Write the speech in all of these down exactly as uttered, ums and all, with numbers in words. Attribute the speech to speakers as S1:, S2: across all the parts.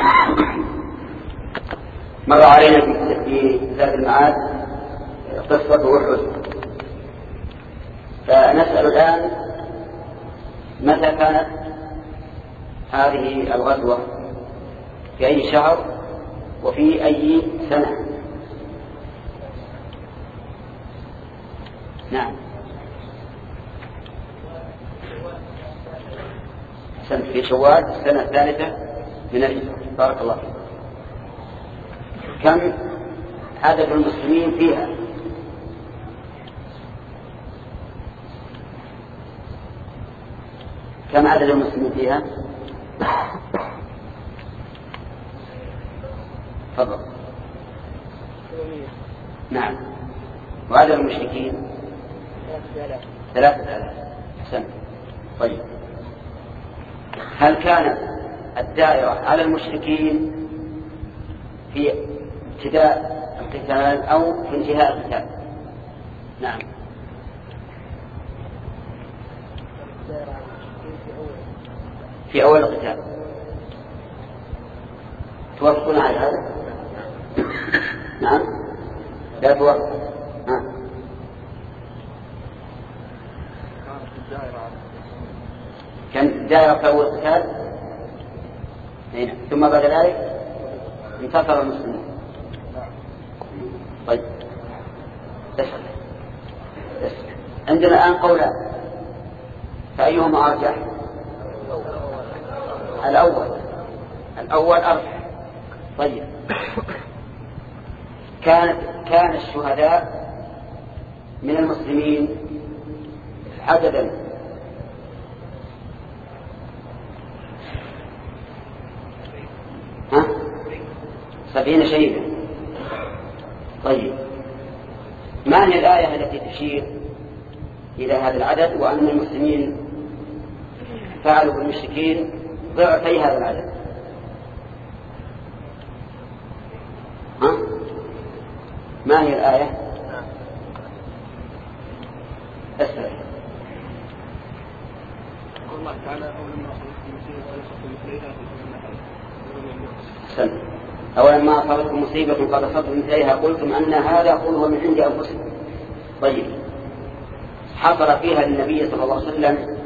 S1: مر علينا في زاد المعاد قصة أحد، فنسأل الآن متى كانت هذه الغزوة، في أي شهر وفي أي سنة؟ نعم، سنة في شوال السنة الثالثة من الهجرة. بارك الله فيك. كم عدد المسلمين فيها؟ كم عدد المسلمين فيها؟ تفضل. نعم. وعدد المشركين ثلاثة آلاف. أحسنت. طيب، هل كانت الدائرة على المشركين في ابتداء القتال أو في انتهاء القتال؟ نعم. في أول القتال. توافقون على هذا؟ نعم. لا توافق. نعم. كان دائرة في أول القتال، ثم بعد ذلك انتصر المسلمون. طيب، اسأل. عندنا الآن قولان، فأيهما أرجح؟ الأول. الأول أرجح. طيب، كان كان الشهداء من المسلمين عددا ها سبعين شهيدا. طيب، ما هي الآية التي تشير إلى هذا العدد وأن المسلمين فعلوا بالمشركين ضعفي هذا العدد؟ ها؟ ما هي الآية؟ أسأل.
S2: الله تعالى
S1: أولا ما أصابتكم مصيبة قد أصبتم مثليها قلتم أن هذا قل هو من عند أنفسكم. طيب، حصل فيها للنبي صلى الله عليه وسلم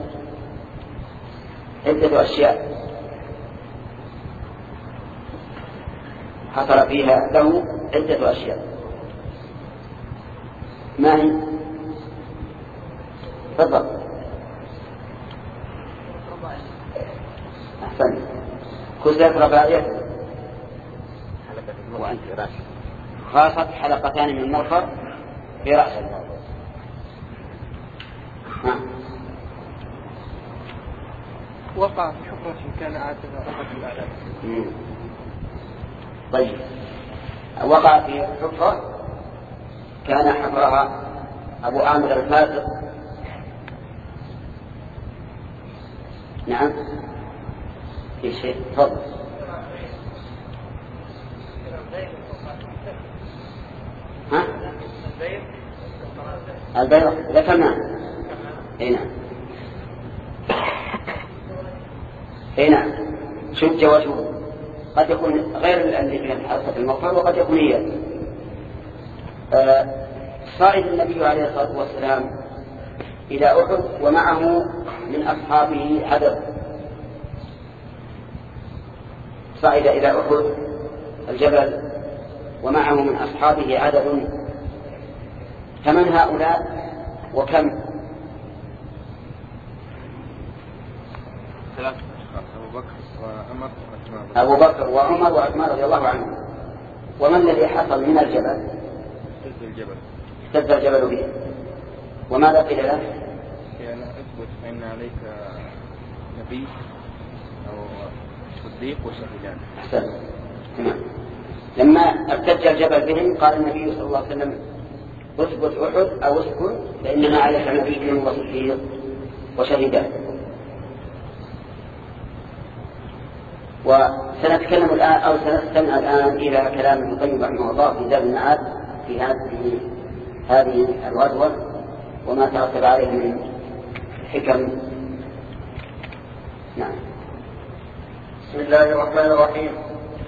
S1: عدة أشياء، حصل فيها له عدة أشياء. ما هي؟ تفضل. أحسن. كسرت رباعية وأنت رأس، خاصة حلقتان من المرفر في رأس المرفر.
S2: وقع في حفرة كان عاتبها أحد الأعلام.
S1: طيب، وقع في حفرة كان حفرها أبو عامر الفاسق. نعم. في شيء؟ تفضل. ها؟ البيضة ذكرنا. هنا هنا شج وجهه، قد يكون غير اللي في حلقة المغفر وقد يكون هي. آه صعد النبي عليه الصلاة والسلام إلى أحد ومعه من أصحابه عدد، صعد إلى أحد الجبل ومعه من أصحابه عدد، فمن هؤلاء وكم؟
S2: ثلاثة أشخاص، أبو بكر وعمر وعثمان.
S1: أبو بكر وعمر وعثمان رضي الله عنهم. وما الذي حصل من الجبل؟
S2: اهتز الجبل.
S1: اهتز الجبل به. وماذا قيل له؟
S2: يعني اثبت فإن عليك نبي أو صديق وشهيدان.
S1: أحسن. تمام. لما ارتج الجبل بهم قال النبي صلى الله عليه وسلم اثبت أحد أو اسكن فإنما عليك نبي وصديق وشهيدان. وسنتكلم الآن أو سنستمع الآن إلى كلام ابن القيم رحمه الله في زاد المعاد في هذه هذه الغزوة وما ترتب عليه من حكم. نعم.
S3: بسم الله الرحمن الرحيم.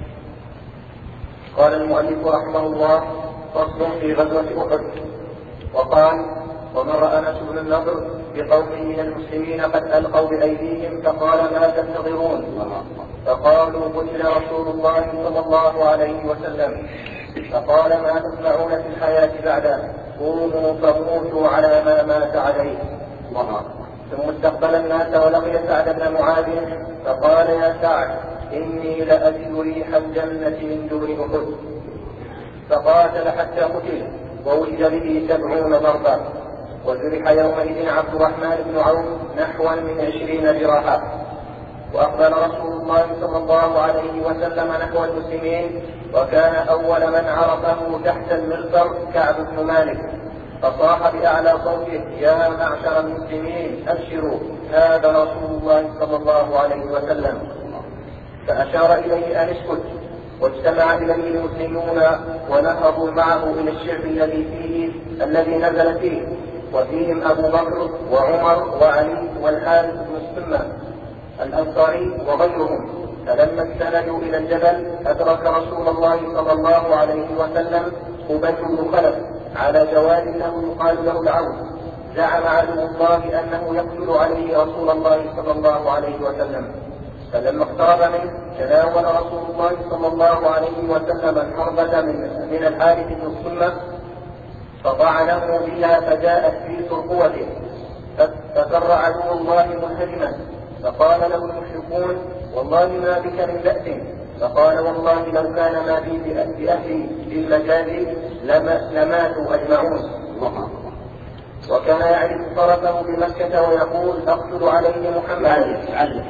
S3: قال المؤلف رحمه الله: فصل في غزوة أحد. وقال: ومر أنس بن النضر بقوم من المسلمين قد ألقوا بأيديهم فقال: ما تنتظرون؟ فقالوا: قتل رسول الله صلى الله عليه وسلم. فقال: ما تصنعون في الحياة بعده؟ قوموا فموتوا على ما مات عليه. ثم استقبل الناس ولقي سعد بن معاذ فقال: يا سعد، إني لأجد ريح الجنة من دون أحد. فقاتل حتى قتل ووجد به سبعون ضربا. وجرح يومئذ عبد الرحمن بن عوف نحوا من عشرين جراحا. وأقبل رسول الله صلى الله عليه وسلم نحو المسلمين، وكان أول من عرفه تحت المغفر كعب بن مالك، فصاح بأعلى صوته: يا معشر المسلمين أبشروا، هذا رسول الله صلى الله عليه وسلم. فأشار إليه أن اسكت، واجتمع إليه المسلمون ونهضوا معه إلى الشعب الذي فيه الذي نزل فيه، وفيهم أبو بكر وعمر وعلي والحارث بن السمة الأنصاري وغيرهم. فلما استندوا إلى الجبل أدرك رسول الله صلى الله عليه وسلم أبي بن خلف على جواد له يقال له العون، زعم عدو الله أنه يقتل عليه رسول الله صلى الله عليه وسلم. فلما اقترب منه تناول رسول الله صلى الله عليه وسلم الحربة من, من الحارث بن السمة فطعنه بها فجاءت في ترقوته، ففر عدو الله منهزما. فقال له المشركون: والله ما بك من بأس. فقال: والله لو كان ما بي بأهلي في المجازي لماتوا أجمعون. وكان يعرف طرفه بمكة ويقول: أقتل عليه محمدا.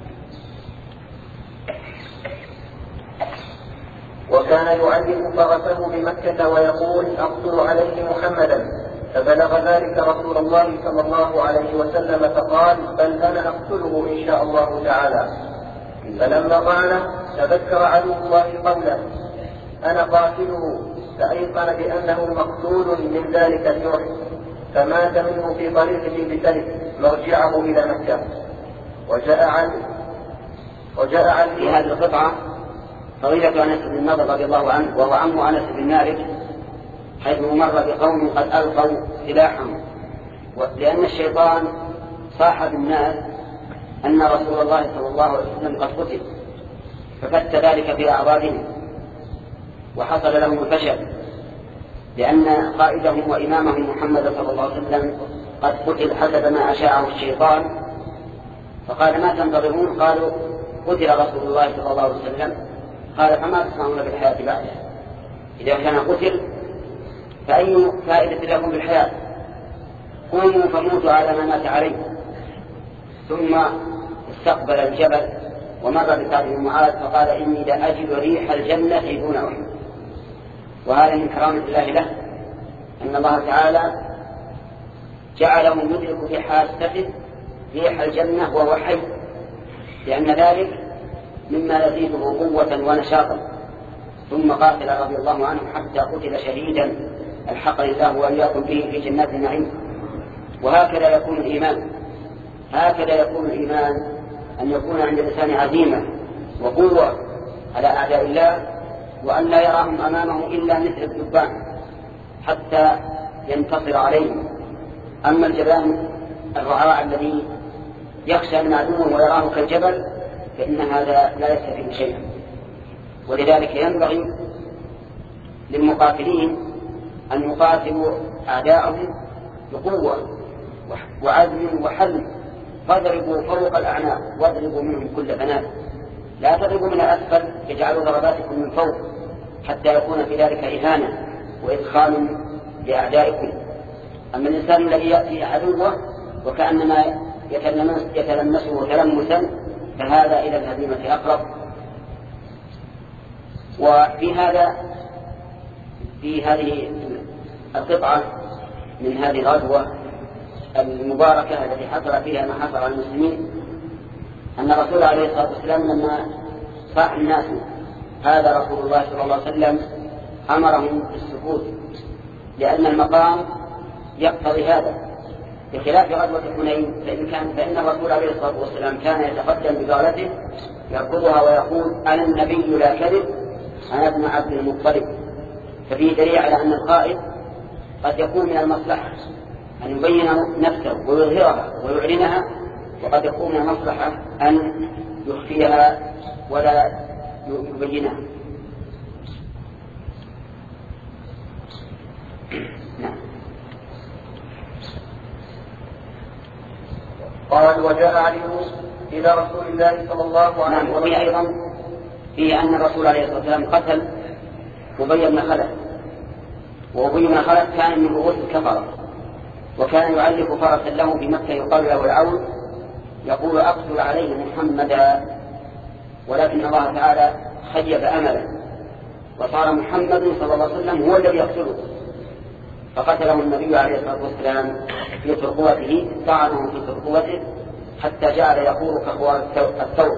S3: وكان يعلق فرسه بمكة ويقول: أقتل عليه محمدا. فبلغ ذلك رسول الله صلى الله عليه وسلم فقال: بل أنا أقتله إن شاء الله تعالى. فلما قال تذكر عدو الله قوله: أنا قاتله، فأيقن بأنه مقتول من ذلك الجرح، فمات منه في طريقه بسلف مرجعه إلى مكة. وجاء عن وجاء عن
S1: في هذه القطعة فضيلة أنس بن النضر رضي الله عنه، وهو عم أنس بن مالك، حيث مر بقوم قد ألقوا سلاحهم، لأن الشيطان صاح بالناس أن رسول الله صلى الله عليه وسلم قد قتل، ففت ذلك في أعراضهم وحصل لهم الفشل، لأن قائدهم وإمامهم محمد صلى الله عليه وسلم قد قتل حسب ما أشاعه الشيطان. فقال: ما تنتظرون؟ قالوا: قتل رسول الله صلى الله عليه وسلم. قال: فما تصنعون بالحياة بعده؟ إذا كان قتل فأي فائدة لكم بالحياة؟ قوموا فموتوا على ما مات عليه. ثم استقبل الجبل ومر بسعد بن معاذ فقال: إني لأجد ريح الجنة دون أحد. وهذا من كرامة الله له، أن الله تعالى جعله يدرك في حاسته ريح الجنة وهو حي، لأن ذلك مما يزيده قوة ونشاطا. ثم قاتل رضي الله عنه حتى قتل شهيدا الحقني الله وإياكم به في جنات النعيم. وهكذا يكون الإيمان، هكذا يكون الإيمان، أن يكون عند الإنسان عزيمة وقوة على أعداء الله، وأن لا يراهم أمامه إلا مثل الذبان حتى ينتصر عليهم. أما الجبان الرعاع الذي يخشى من عدوه ويراه كالجبل فإن هذا لا يستفيد شيئا. ولذلك ينبغي للمقاتلين أن يقاتلوا أعداءهم بقوة وعزم وحلم، فاضربوا فوق الأعناق واضربوا منهم كل بنات، لا تضربوا من الأسفل يجعلوا ضرباتكم من فوق حتى يكون في ذلك إهانة وإدخال لأعدائكم. أما الإنسان الذي يأتي عدوه وكأنما يتلمسه تلمسا فهذا إلى الهزيمة أقرب. وفي هذا في هذه القطعة من هذه الغزوة المباركة التي حصل فيها ما حصل على المسلمين أن الرسول عليه الصلاة والسلام لما صاح الناس هذا رسول الله صلى الله عليه وسلم أمرهم بالسكوت، لأن المقام يقتضي هذا، بخلاف غزوة حنين فإن, كان فإن الرسول عليه الصلاة والسلام كان يتقدم بغالته يركضها ويقول: أنا النبي لا كذب، أنا ابن عبد المطلب. ففيه دليل على أن القائد قد يكون من المصلحة أن يبين نفسه ويظهرها ويعلنها، وقد يكون من المصلحة أن يخفيها ولا يبينها.
S3: قال وجاء علي إلى رسول الله صلى الله عليه وسلم.
S1: وفي أيضا في أن الرسول عليه الصلاة والسلام قتل أبي بن خلف، وأبي بن خلف كان من رؤوس الكفرة، وكان يعلق فرسا له في مكة يقال له العون، يقول أقتل عليه محمدا، ولكن الله تعالى خيب أمله وصار محمد صلى الله عليه وسلم هو الذي يقتله، فقتله النبي عليه الصلاة والسلام في ترقوته، طعنه في ترقوته حتى جعل يقول كخوار الثور.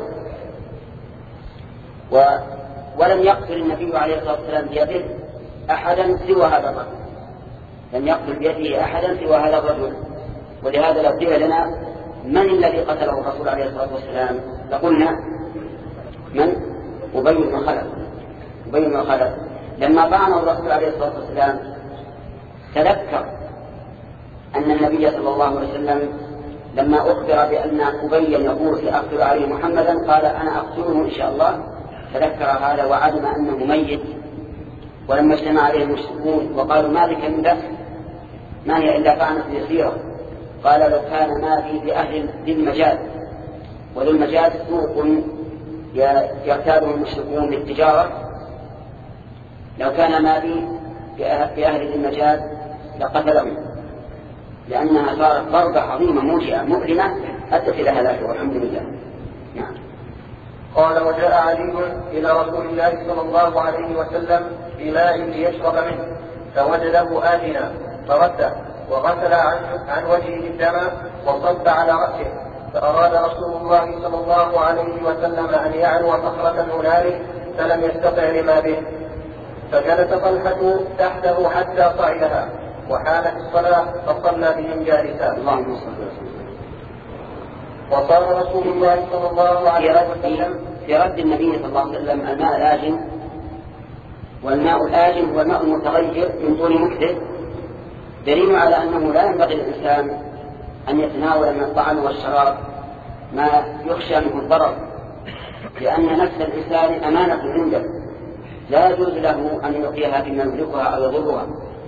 S1: و... ولم يقتل النبي عليه الصلاة والسلام بيده أحدا سوى هذا الرجل، لم يقتل بيده أحدا سوى هذا الرجل. ولهذا لو قيل لنا من الذي قتله الرسول عليه الصلاة والسلام لقلنا من؟ أبي بن خلف. أبي بن خلف لما طعنه الرسول عليه الصلاة والسلام تذكر أن النبي صلى الله عليه وسلم لما أخبر بأن أبي يقول سأقتل عليه محمدا قال أنا أقتله إن شاء الله، تذكر هذا وعلم أنه ميت. ولما اجتمع عليه المشركون وقالوا ما بك من بأس، ما هي إلا طعنة يسيرة، قال لو كان ما في بأهل ذي المجال، وذو المجال سوق يرتاده المشركون للتجارة، لو كان ما في بأهل ذي المجال لقتلهم، لأنها صارت ضربة عظيمة موجعة مؤلمة أدت إلى هلاكه والحمد لله. نعم.
S3: قال وجاء علي إلى رسول الله صلى الله عليه وسلم بماء ليشرب منه فوجده آتنا فرده وغسل عن, عن وجهه الدم وصب على رأسه، فأراد رسول الله صلى الله عليه وسلم أن يعلو صخرة هنالك فلم يستطع لما به، فجلس طلحة تحته حتى صعدها وحالت الصلاة فصلى بهم جالسا.
S1: اللهم صل وسلم.
S3: وصار رسول الله صلى الله عليه وسلم
S1: في رد النبي صلى الله عليه وسلم الماء الآجن، والماء الآجن هو الماء المتغير من طول مكثه، دليل على أنه لا ينبغي للإنسان أن يتناول من الطعام والشراب ما يخشى منه الضرر، لأن نفس الإنسان أمانة عنده لا يجوز له أن يلقيها فيما يملكها أو يضرها.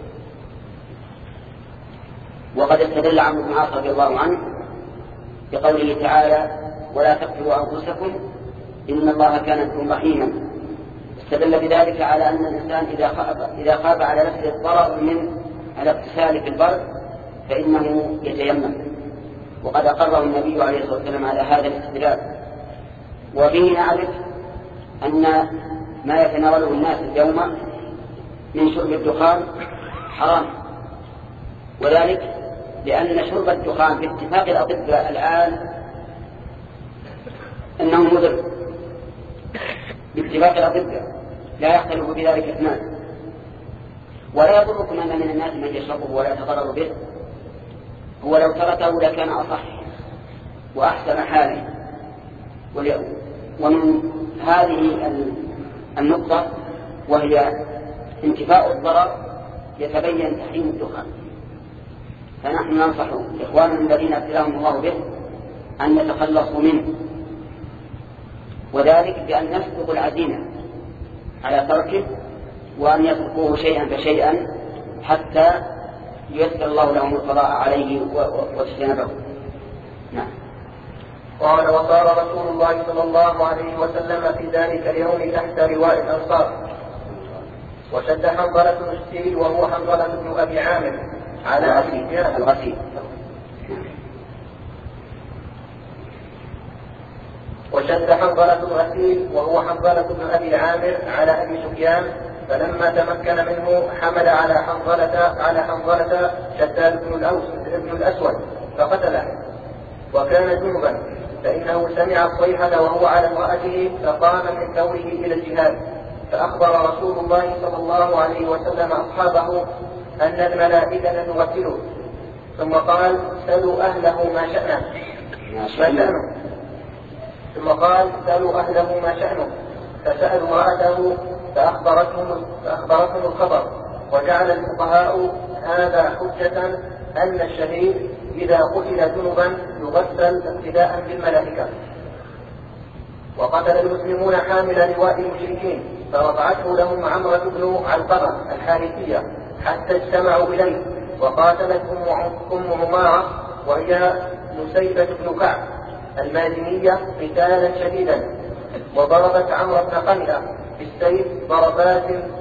S1: وقد استدل عمرو بن العاص رضي الله عنه بقوله تعالى ولا تقتلوا أنفسكم إن الله كان بكم رحيما، استدل بذلك على أن الإنسان إذا خاف, إذا خاف على نفسه الضرر من الاغتسال في البر فإنه يتيمم، وقد أقره النبي عليه الصلاة والسلام على هذا الاستدلال. وبه نعرف أن ما يتناوله الناس اليوم من شرب الدخان حرام، وذلك لأن شرب الدخان باتفاق الأطباء الآن أنه مضر، باتفاق الأطباء لا يختلف بذلك اثنان. ولا يضركم أن من الناس من يشربه ولا يتضرر به، هو لو تركه لكان أصح وأحسن حاله. ومن هذه النقطة وهي انتفاء الضرر يتبين تحريم الدخان، فنحن ننصح إخواننا الذين ابتلاهم الله به أن يتخلصوا منه، وذلك بأن يسبق العزيمة على تركه وأن يتركوه شيئا فشيئا حتى ييسر الله لهم القضاء عليه واجتنابه. نعم.
S3: قال وصار رسول الله صلى الله عليه وسلم في ذلك اليوم تحت رواء الأنصار، وشد حنظلة الغسيل وهو حنظلة بن أبي عامر على أبي
S1: الغسيل
S3: وشد حنظلة الغسيل وهو حنظلة بن أبي عامر على أبي سفيان، فلما تمكن منه حمل على حنظلة على حنظلة شداد بن الأوس ابن الأسود فقتله، وكان جنبا فإنه سمع الصيحة وهو على امرأته فقام من ثوره إلى الجهاد، فأخبر رسول الله صلى الله عليه وسلم أصحابه أن الملائكة تغسله، ثم قال سلوا أهله ما شأنه ما شأنه ثم قال سلوا أهله ما شأنه فسألوا امرأته فأخبرتهم, فأخبرتهم الخبر. وجعل الفقهاء هذا حجة أن الشهيد إذا قتل جنبا يغسل ابتداء بالملائكة. وقتل المسلمون حامل لواء المشركين فرفعته لهم عمرة بن علقمة الحارثية حتى اجتمعوا إليه، وقاتلت أم عمارة وهي نسيبة بن كعب المازنية قتالا شديدا، وضربت عمرو بن قمئة بالسيف ضربات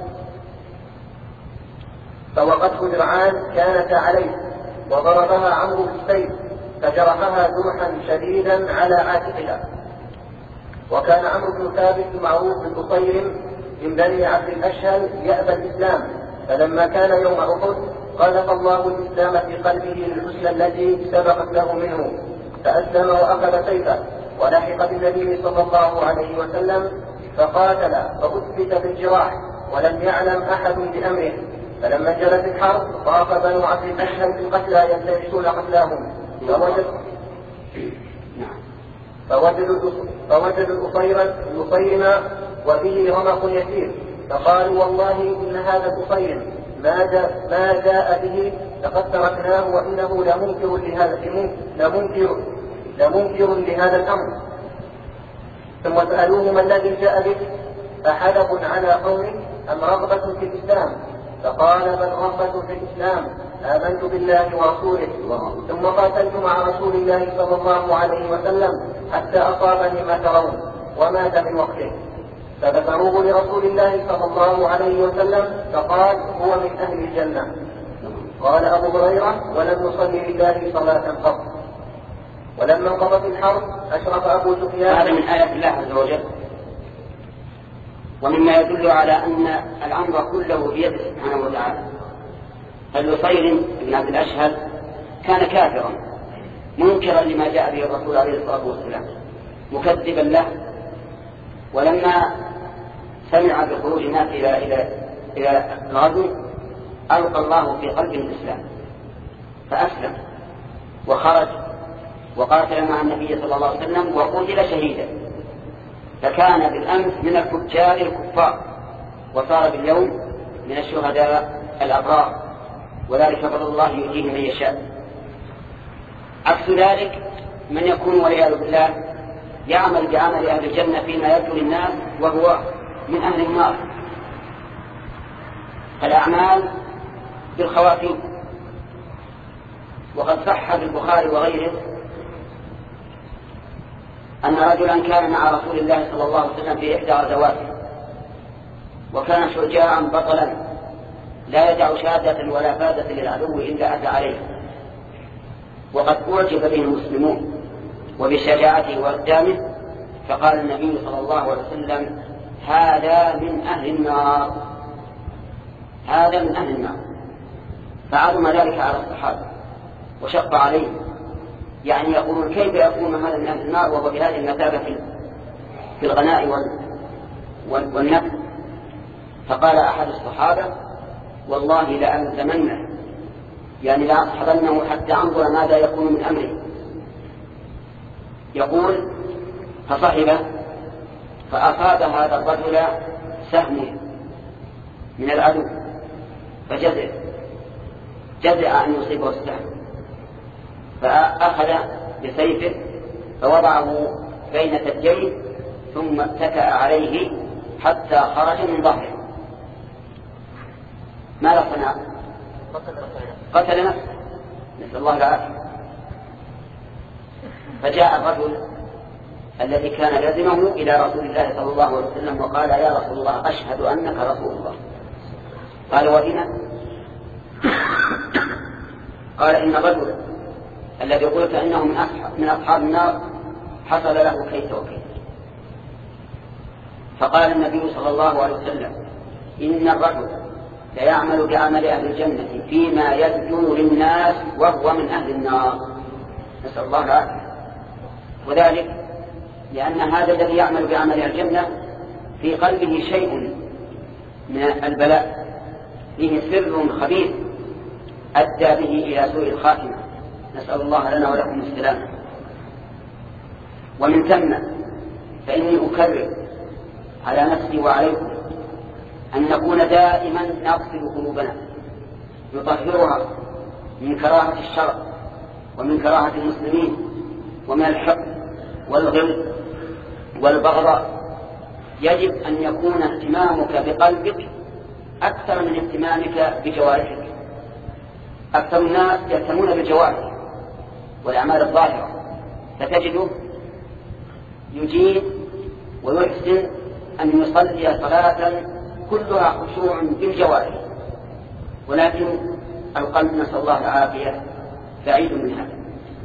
S3: فوقته درعان كانت عليه، وضربها عمرو بالسيف فجرحها جرحا شديدا على عاتقها. وكان عمرو بن ثابت المعروف بالبصير من بني عبد الأشهل يأبى الإسلام، فلما كان يوم أحد قذف الله الإسلام في قلبه للحسنى التي سبقت له منه، فأسلم وأخذ سيفه ولحق بالنبي صلى الله عليه وسلم فقاتل فأثبت بالجراح ولم يعلم أحد بأمره. فلما جلت الحرب طاف بنو عبد الأشهل بالقتلى يلتمسون قتلاهم فوجدوا فوجدوا فوجدوا الأصيرم وفيه رمق يسير، فقالوا والله إن هذا الأصيرم ما جاء, ما جاء به لقد تركناه وإنه لمنكر لهذا لمنكر لمنكر لهذا الأمر. ثم سألوه ما الذي جاء به؟ فحلف على قوله أم رغبة في الإسلام؟ فقال بل رغبة في الإسلام، آمنت بالله ورسوله ثم قاتلت مع رسول الله صلى الله عليه وسلم حتى أصابني ما ترون ومات من وقته. فذكروه لرسول الله صلى الله عليه وسلم فقال هو من أهل الجنة. قال أبو هريرة ولم نصلي لله صلاة قط. ولما انقضت الحرب أشرف أبو سفيان.
S1: هذا من آيات الله عز وجل، ومما يدل على أن الأمر كله بيده سبحانه وتعالى. الأصيرم بن عبد الأشهل كان كافرا منكرا لما جاء به الرسول عليه الصلاة والسلام مكذبا له، ولما سمع بخروج الناس إلى إلى إلى الغزو ألقى الله في قلبه الإسلام فأسلم وخرج وقاتل مع النبي صلى الله عليه وسلم وقتل شهيدا، فكان بالأمس من الفجار الكفار وصار باليوم من الشهداء الأبرار، وذلك فضل الله يؤتيه من يشاء. عكس ذلك من يكون والعياذ بالله يعمل بعمل أهل الجنة فيما يرجو للناس وهو من أهل النار. الأعمال بالخواتيم. وقد صح في البخاري وغيره أن رجلا كان مع رسول الله صلى الله عليه وسلم في إحدى غزواته، وكان شجاعا بطلا لا يدع شهادة ولا فادة للعدو إلا أتى عليه، وقد أعجب به المسلمون وبشجاعته وإقدامه، فقال النبي صلى الله عليه وسلم هذا من أهل النار، هذا من أهل النار. فعظم ذلك على الصحابة وشق عليهم، يعني يقولون كيف يكون هذا من أهل النار وهو بهذه المثابة في الغناء والنفل. فقال أحد الصحابة والله لألزمنه، يعني لأصحبنه حتى أنظر ماذا يكون من أمره. يقول فصحبه فأصاب هذا الرجل سهم من العدو فجزع جزع أن يصيبه السهم، فأخذ بسيفه فوضعه بين ثدييه ثم اتكأ عليه حتى خرج من ظهره. ماذا صنع؟ قتل نفسه، نسأل الله العافية. فجاء الرجل الذي كان لازمه إلى رسول الله صلى الله عليه وسلم وقال يا رسول الله أشهد أنك رسول الله. قال وبما؟ قال إن الرجل الذي قلت إنه من أصحاب, من أصحاب النار حصل له كيت وكيت. فقال النبي صلى الله عليه وسلم إن الرجل ليعمل بعمل أهل الجنة فيما يبدو للناس وهو من أهل النار، نسأل الله العافية. وذلك لأن هذا الذي يعمل بعمل الجنة في قلبه شيء من البلاء، فيه سر خبيث أدى به إلى سوء الخاتمة، نسأل الله لنا ولكم السلامة. ومن ثم فإني أكرر على نفسي وعليكم أن نكون دائما نغسل قلوبنا نطهرها من كراهة الشرع ومن كراهة المسلمين ومن الحقد والغل والبغضاء. يجب أن يكون اهتمامك بقلبك أكثر من اهتمامك بجوارحك. أكثر الناس يهتمون بالجوارح والأعمال الظاهرة، فتجده يجيد ويحسن أن يصلي صلاة كلها خشوع بالجوارح، ولكن القلب نسأل الله العافية بعيد من هذا.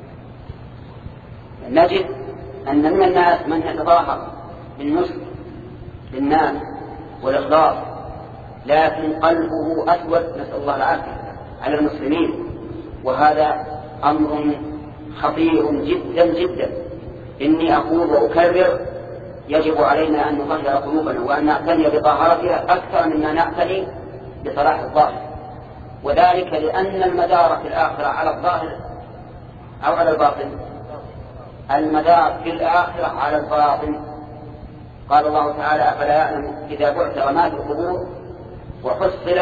S1: نجد أن من الناس من يتظاهر بالنصح للناس والإخلاص، لكن قلبه أسود نسأل الله العافية على المسلمين، وهذا أمر خطير جدا جدا. إني أقول وأكرر يجب علينا أن نطهر قلوبنا وأن نعتني بطهارتها أكثر مما نعتني بصلاح الظاهر، وذلك لأن المدار في الآخرة على الظاهر أو على الباطن. المدار في الآخرة على الباطن. قال الله تعالى أفلا يعلم إذا بعثر ما في القبور وحصل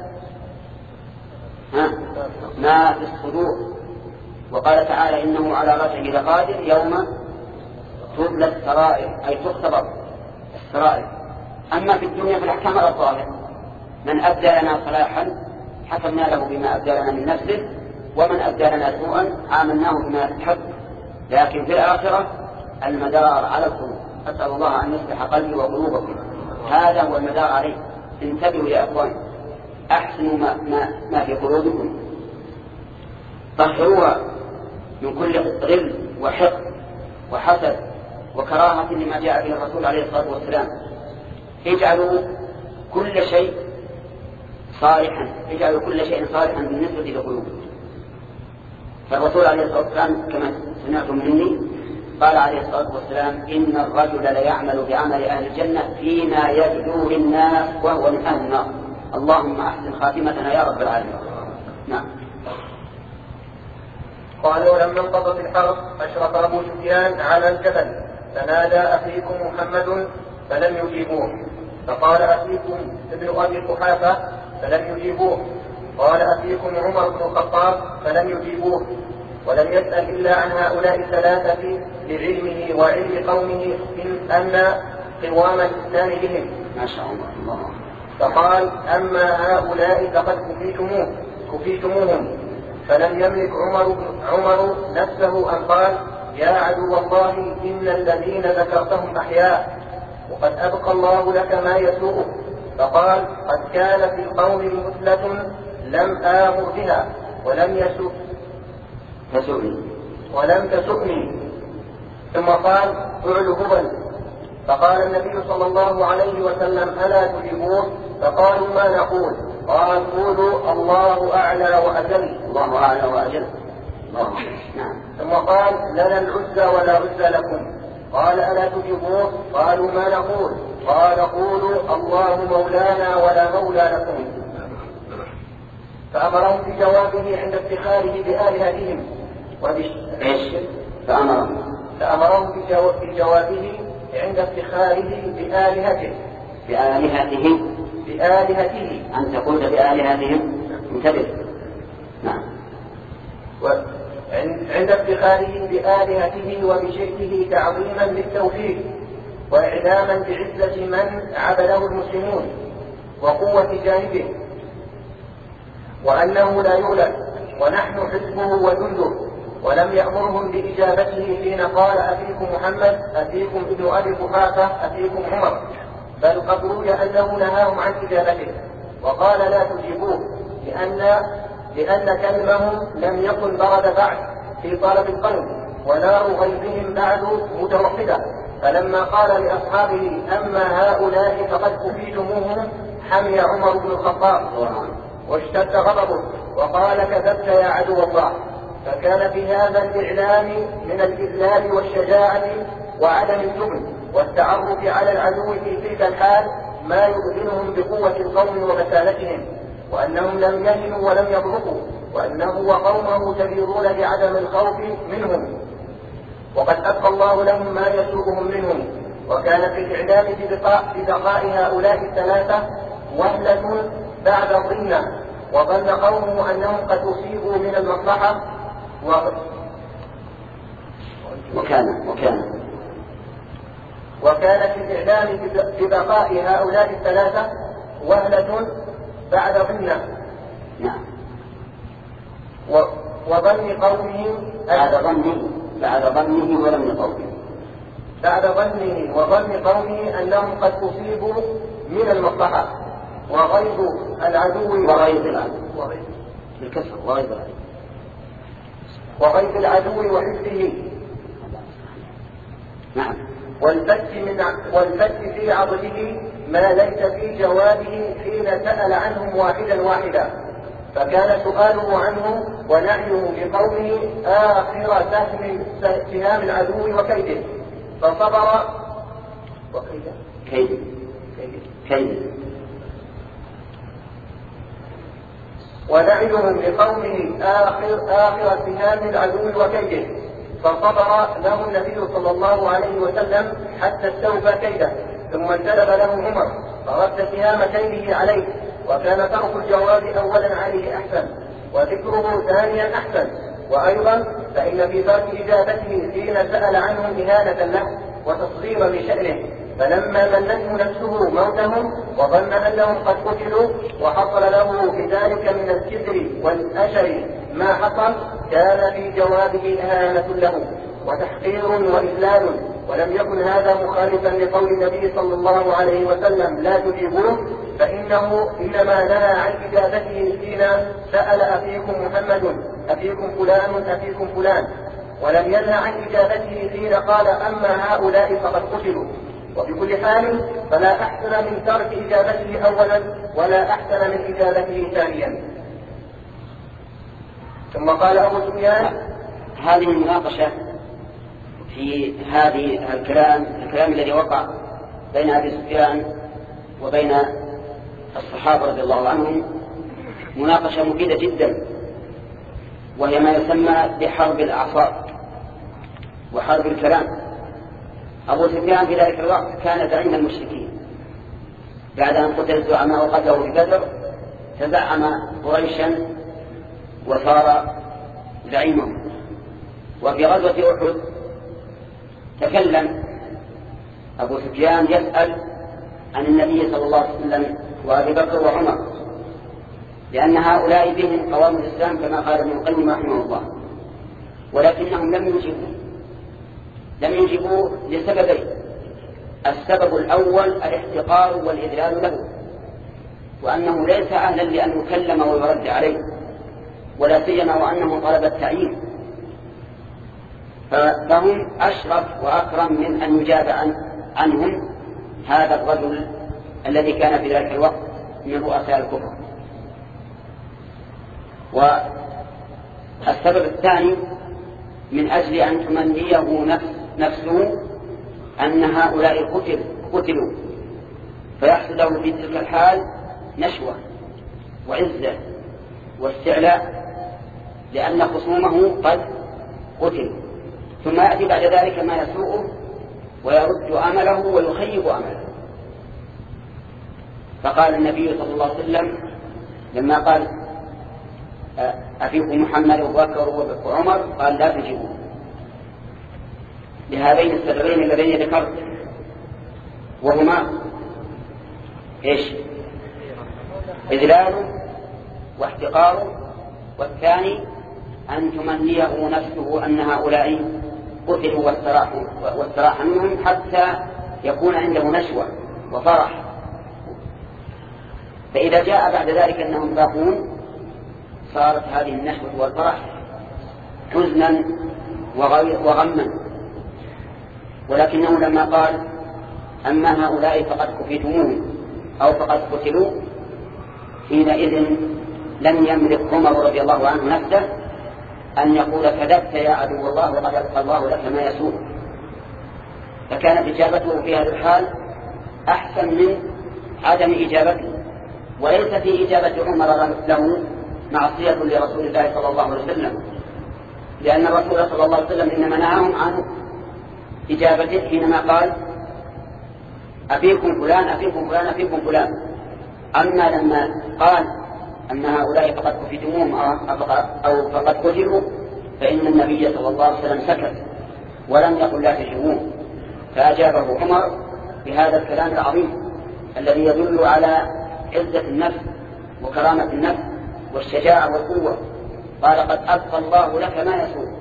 S1: ما في الصدور. وقال تعالى إنه على رجعه لقادر يوم تبلى السرائر أي تختبر السرائر. أما في الدنيا فالأحكام على الظاهر، من أبدى لنا صلاحا حكمنا له بما أبدى لنا من نفسه، ومن أبدى لنا سوءا عاملناه بما يستحق. لكن في الآخرة المدار على القلوب. أسأل الله أن يصلح قلبي وقلوبكم، هذا هو المدار عليه. انتبهوا يا أخوان، أحسنوا ما, ما, ما في قلوبكم، طهروها من كل غل وحقد وحسد وكراهة لما جاء به الرسول عليه الصلاة والسلام. اجعلوا كل شيء صالحا، اجعلوا كل شيء صالحا بالنسبة لقلوبكم. فالرسول عليه الصلاة والسلام كما سمعتم مني قال عليه الصلاة والسلام إن الرجل ليعمل بعمل أهل الجنة فيما يبدو للناس وهو من أهل النار. اللهم أحسن خاتمتنا يا رب العالمين. نعم.
S3: قال ولما انقضت الحرب أشرف أبو سفيان على الجبل فنادى أخيكم محمد فلم يجيبوه، فقال أخيكم ابن أبي قحافة فلم يجيبوه، قال أخيكم عمر بن الخطاب فلم يجيبوه، ولم يسأل إلا عن هؤلاء الثلاثة لعلمه وعلم قومه إن أن قوام الإسلام بهم.
S1: ما شاء الله.
S3: فقال أما هؤلاء فقد كفيتموه كفيتموهم. فلم يملك عمر, عمر نفسه أن قال يا عدو الله إن الذين ذكرتهم أحياء وقد أبقى الله لك ما يسوء. فقال قد كان في القوم مثلة لم آمر بها ولم يسوء
S1: تسؤني
S3: ولم تسؤني. ثم قال اعلو هبل. فقال النبي صلى الله عليه وسلم ألا تجيبون؟ فقالوا ما نقول؟ قال قولوا الله أعلى وأجل.
S1: الله أعلى وأجل.
S3: نعم. ثم قال لنا العزى ولا عزى لكم. قال ألا تجيبون؟ قالوا ما نقول؟ قال قولوا الله مولانا ولا مولى لكم. فأمرهم في جوابه عند افتخاره بآلهتهم
S1: ايش؟ فأمرهم
S3: فأمرهم في جوابه عند افتخاره بآلهته
S1: بآلهتهم
S3: بآلهته
S1: أن تقول بآلهتهم. انتبه. نعم.
S3: عند افتخاره بآلهته وبشركه تعظيما للتوحيد وإعلاما بعزة من عبده المسلمون وقوة جانبه وأنه لا يغلب ونحن حزبه وجنده. ولم يأمرهم بإجابته حين قال أفيكم محمد أفيكم ابن أبي قحافة أفيكم عمر، بل قد روي أنه نهاهم عن إجابته وقال لا تجيبوه لأن, لأن كلمهم لم يكن برد بعد في طلب القلب ونار غيبهم بعد متوحدة. فلما قال لأصحابه أما هؤلاء فقد كفيتموهم حمي عمر بن الخطاب واشتد غضبه وقال كذبت يا عدو الله. فكان في هذا الإعلام من الإذلال والشجاعة وعدم الجبن والتعرف على العدو في تلك الحال ما يؤذنهم بقوة القوم وبسالتهم وأنهم لم يهنوا ولم يضرقوا وأنه وقومه جديرون بعدم الخوف منهم وقد أبقى الله لهم ما يسوقهم منهم وكان في الإعلام ببقاء هؤلاء الثلاثة وهلة بعد ظنة، وظن قومه أنهم قد أصيبوا من المصلحة و...
S1: وكان وكان
S3: وكان في الإعلام ببقاء هؤلاء الثلاثة وهلة بعد ظنة.
S1: نعم.
S3: و... وظن قومه
S1: بعد ظنه بعد ظنه ولم قومه
S3: بعد ظنه وظن قومه أنهم قد أصيبوا من المصلحة وغيظ العدو
S1: وغيظ العدو بالكسر وغيظ العدو
S3: وغيظ العدو وحفظه.
S1: نعم.
S3: والفت من والفت في عضده ما ليس في جوابه حين سأل عنهم واحدا واحدا، فكان سؤاله عنه ونعيه بقوله آخر سهم سهام العدو وكيده، فصبر وكيده
S1: كيده كيده
S3: ونعيهم لقومه آخر آخر سهام العدو وكيده، فصبر له النبي صلى الله عليه وسلم حتى استوفى كيده، ثم انتدب له عمر فرد سهام كيده عليه، وكان ترك الجواب أولا عليه أحسن وذكره ثانيا أحسن. وأيضا فإن في ترك إجابته حين سأل عنه إهانة له وتصغيرا لشأنه، فلما منته نفسه موتهم وظن أنهم قد قتلوا وحصل له بذلك من الكبر والأشر ما حصل، كان في جوابه إهانة له وتحقير وإذلال، ولم يكن هذا مخالفا لقول النبي صلى الله عليه وسلم لا تجيبوه، فإنه إنما نهى عن إجابته حين سأل أفيكم محمد أفيكم فلان أفيكم فلان، ولم ينهى عن إجابته حين قال أما هؤلاء فقد قتلوا. وفي كل حال فلا أحسن من ترك إجابته أولا ولا أحسن من إجابته ثانيا. ثم قال أبو سفيان
S1: هذه المناقشة في هذه الكلام الكلام الذي وقع بين أبي سفيان وبين الصحابة رضي الله عنهم مناقشة مفيدة جدا، وهي ما يسمى بحرب الأعصاب وحرب الكلام. أبو سفيان في ذلك الوقت كان زعيم المشركين بعد أن قتل الزعماء وقتلوا في بدر، تزعم قريشا وصار زعيمهم. وفي غزوة أحد تكلم أبو سفيان يسأل عن النبي صلى الله عليه وسلم وأبي بكر وعمر، لأن هؤلاء بهم قوام الإسلام كما قال ابن القيم رحمه الله، ولكنهم لم يجيبوا لم يجيبوا لسببين. السبب الأول الاحتقار والإذلال له، وأنه ليس أهلا لأن يكلم ويرد عليه، ولا سيما وأنه طلب التعيين، فهم أشرف وأكرم من أن يجاب عن عنهم هذا الرجل الذي كان في ذلك الوقت من رؤساء الكفر. والسبب الثاني من أجل أن تمنيه نفس نفسه أن هؤلاء قتل قتلوا فيحصل له في تلك الحال نشوة وعزة واستعلاء لأن خصومه قد قتلوا، ثم يأتي بعد ذلك ما يسوءه ويرد أمله ويخيب أمله. فقال النبي صلى الله عليه وسلم لما قال أفيكم محمد وبكر وعمر قال لا تجيبوا لهذين السببين اللذين ذكرت، وهما إيش؟ إذلال واحتقار، والثاني أن تمنيه نفسه أن هؤلاء قتلوا واستراحوا واستراح منهم حتى يكون عنده نشوة وفرح. فإذا جاء بعد ذلك أنهم باقون صارت هذه النشوة والفرح حزنا وغما. ولكنه لما قال أما هؤلاء فقد كفيتموهم أو فقد قتلوا، حينئذ لم يملك عمر رضي الله عنه نفسه أن يقول كذبت يا عدو الله وقد أبقى الله لك ما يسوء. فكانت إجابته في هذا الحال أحسن من عدم إجابته. وليس في إجابة عمر له معصية لرسول الله صلى الله عليه وسلم، لأن الرسول صلى الله عليه وسلم إنما نهاهم عن إجابته حينما قال أفيكم فلان أفيكم فلان أفيكم فلان. أما لما قال أن هؤلاء فقد كفتموهم أو فقد قتلوا فإن النبي صلى الله عليه وسلم سكت ولم يقل لا تجيبون، فأجابه عمر بهذا الكلام العظيم الذي يدل على عزة النفس وكرامة النفس والشجاعة والقوة. قال قد أبقى الله لك ما يسوء.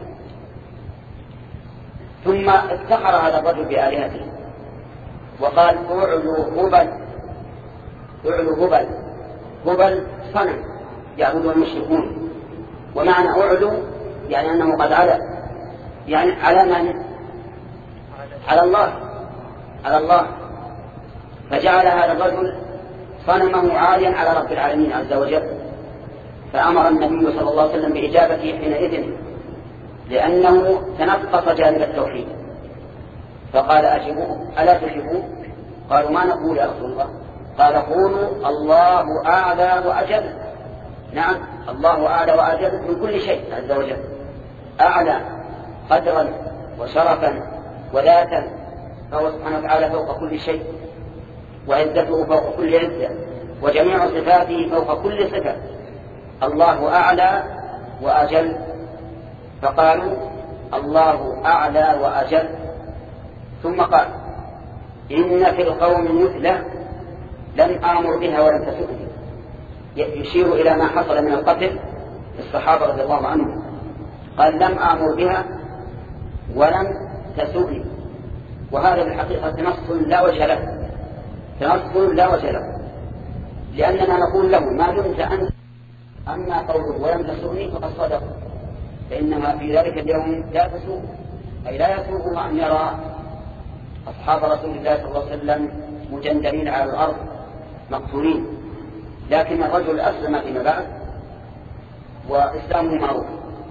S1: ثم افتخر هذا الرجل بآلهته وقال اعلو هبل، اعلو هبل. هبل صنم يعبده المشركون، ومعنى اعلو يعني أنه قد علا، يعني على من؟ على الله، على الله. فجعل هذا الرجل صنمه عاليا على رب العالمين عز وجل. فأمر النبي صلى الله عليه وسلم بإجابته حينئذ لأنه تنقص جانب التوحيد، فقال أجبوه ألا تجبوه؟ قالوا ما نقول يا رسول الله؟ قال قولوا الله أعلى وأجل. نعم، الله أعلى وأجل من كل شيء عز وجل، أعلى قدرا وشرفا وذاتا، فهو سبحانه وتعالى فوق كل شيء، وعزته فوق كل عزة، وجميع صفاته فوق كل صفة. الله أعلى وأجل. فقالوا الله أعلى وأجل. ثم قال إن في القوم مثله لم آمر بها ولم تسؤني، يشير إلى ما حصل من القتل الصحابة رضي الله عنهم. قال لم آمر بها ولم تسؤني، وهذا بالحقيقة نص لا وجه له، نص لا وجه له، لأننا نقول له ما دمت أنت. أما قوله ولم تسؤني فقد صدق، فإنما في ذلك اليوم لا تسوء، أي لا يسوءه أن يرى أصحاب رسول الله صلى الله عليه وسلم مجندلين على الأرض مقتولين، لكن الرجل أسلم فيما بعد وإسلامه معروف.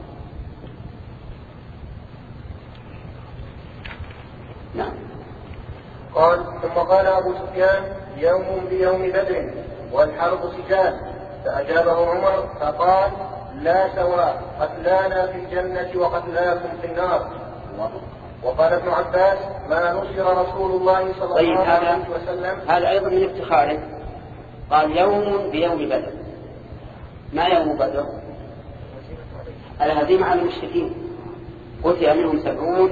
S1: نعم.
S3: قال ثم قال أبو سفيان يوم بيوم بدر والحرب سجال، فأجابه عمر فقال لا سواء، قتلانا في الجنة وقتلاكم في النار. وقال ابن عباس ما نصر رسول الله صلى
S1: طيب
S3: الله
S1: هذا
S3: عليه وسلم.
S1: هذا أيضا من افتخاره. قال يوم بيوم بدر. ما يوم بدر؟ الهزيمة على المشركين، قتل منهم سبعون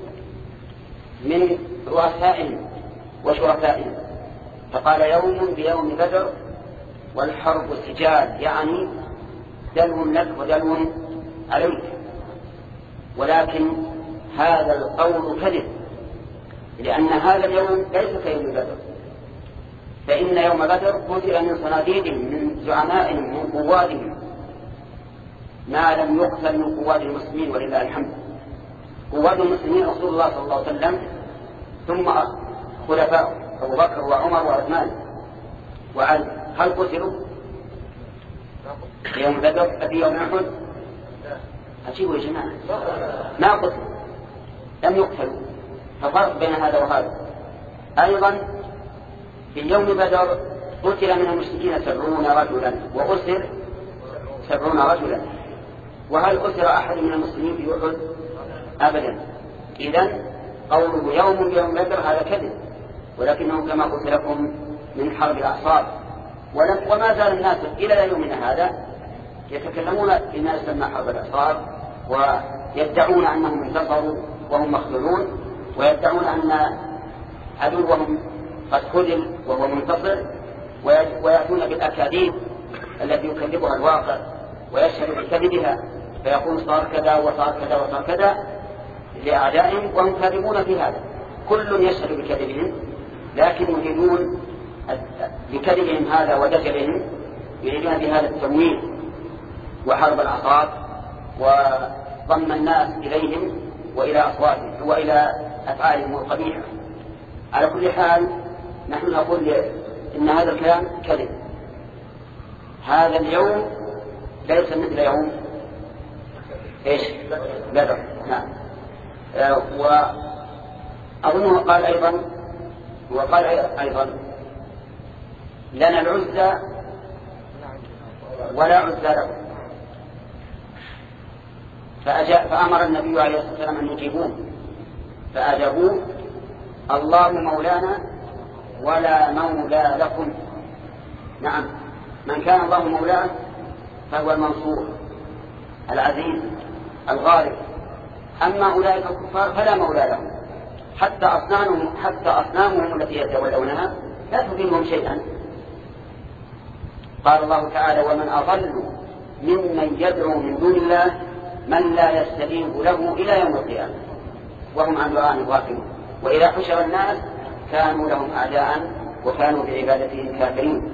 S1: من رؤسائهم وشركائهم، فقال يوم بيوم بدر والحرب سجال، يعني دلو لك ودلو عليك. ولكن هذا القول كذب، لأن هذا اليوم ليس كيوم بدر، فإن يوم بدر قتل من صناديدهم من زعمائهم من قوادهم ما لم يقتل من قواد المسلمين ولله الحمد. قواد المسلمين رسول الله صلى الله عليه وسلم ثم خلفاء أبو بكر وعمر وعثمان وعلي. هل قتلوا في يوم بدر في يوم أحد؟ أجيبوا يا جماعة، ما قتلوا، لم يقتلوا. ففرق بين هذا وهذا. أيضا في يوم بدر قتل من المشركين سبعون رجلا وأسر سبعون رجلا. وهل أسر أحد من المسلمين في أحد؟ أبدا. إذن قوله يوم بيوم بدر هذا كذب، ولكنه كما قلت لكم من حرب الأعصاب. وما زال الناس إلى يومنا هذا يتكلمون بما يسمى حرب الأعصاب، ويدعون أنهم انتصروا وهم مخذولون، ويدعون أن عدوهم قد خذل وهو منتصر، ويأتون بالأكاذيب التي يكذبها الواقع ويشهد بكذبها، فيقول صار كذا وصار كذا وصار كذا لأعدائهم، وهم كاذبون في هذا. كل يشهد بكذبهم، لكن يريدون بكذبهم هذا ودجلهم يريدون بهذا التمويل وحرب الأعصاب وضم الناس إليهم وإلى أصواتهم وإلى أفعالهم القبيحة. على كل حال نحن نقول إن هذا الكلام كذب. هذا اليوم ليس مثل يوم إيش بدر. نعم. آه وأظنه قال أيضا وقال أيضا لنا العزة ولا عزة له. فأمر النبي عليه الصلاة والسلام أن يجيبوه، فأجابوه الله مولانا ولا مولى لكم. نعم، من كان الله مولاه فهو المنصور العزيز الغالب. أما أولئك الكفار فلا مولى لهم، حتى أصنامهم, حتى أصنامهم التي يتولونها لا تفيدهم شيئا. قال الله تعالى: ومن أضل ممن يدعو من دون الله من لا يستجيب له إلى يوم القيامة وهم عن دعائهم غافلون. وإذا حشر الناس كانوا لهم أعداء وكانوا بعبادتهم كافرين.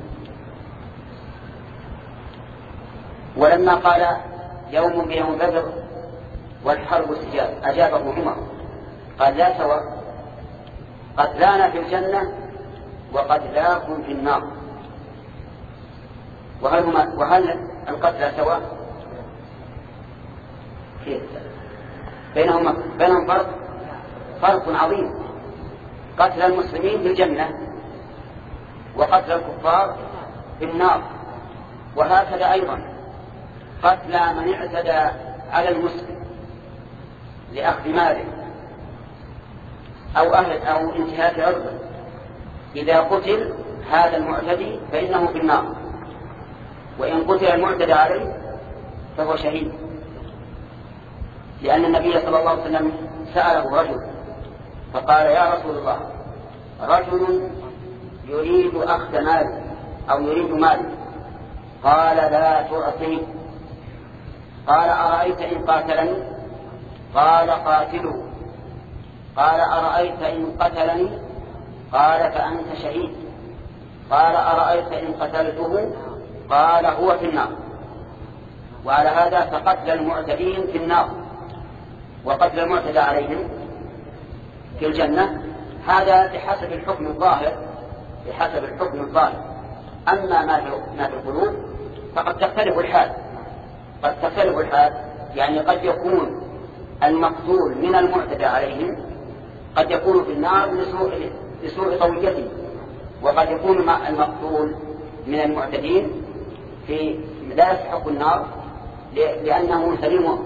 S1: ولما قال يوم بيوم بدر والحرب سجال أجابه عمر قال: لا سواء، قتلانا في الجنة وقتلاكم في النار. وهل, هما وهل القتلى سواء؟ بينهم بينهم فرق فرق عظيم. قتل المسلمين في الجنة وقتل الكفار في النار. وهكذا أيضا قتل من اعتدى على المسلم لأخذ ماله أو أهل أو انتهاك عرضه، إذا قتل هذا المعتدي فإنه في النار، وإن قتل المعتدى عليه فهو شهيد. لأن النبي صلى الله عليه وسلم سأله رجل فقال: يا رسول الله، رجل يريد أخذ مال أو يريد مال. قال: لا تعطيه. قال: أرأيت إن قاتلني؟ قال: قاتله. قال: أرأيت إن قتلني؟ قال: فأنت شهيد. قال: أرأيت إن قتلته؟ قال: هو في النار. وعلى هذا فقتل المعتدين في النار وقتل المعتدى عليهم في الجنة. هذا بحسب الحكم الظاهر بحسب الحكم الظاهر. أما ما في القلوب فقد تختلف الحال قد تختلف الحال يعني قد يكون المقتول من المعتدى عليهم قد يكون في النار لسوء, لسوء طويته، وقد يكون المقتول من المعتدين في لا يستحق النار لأنه سليم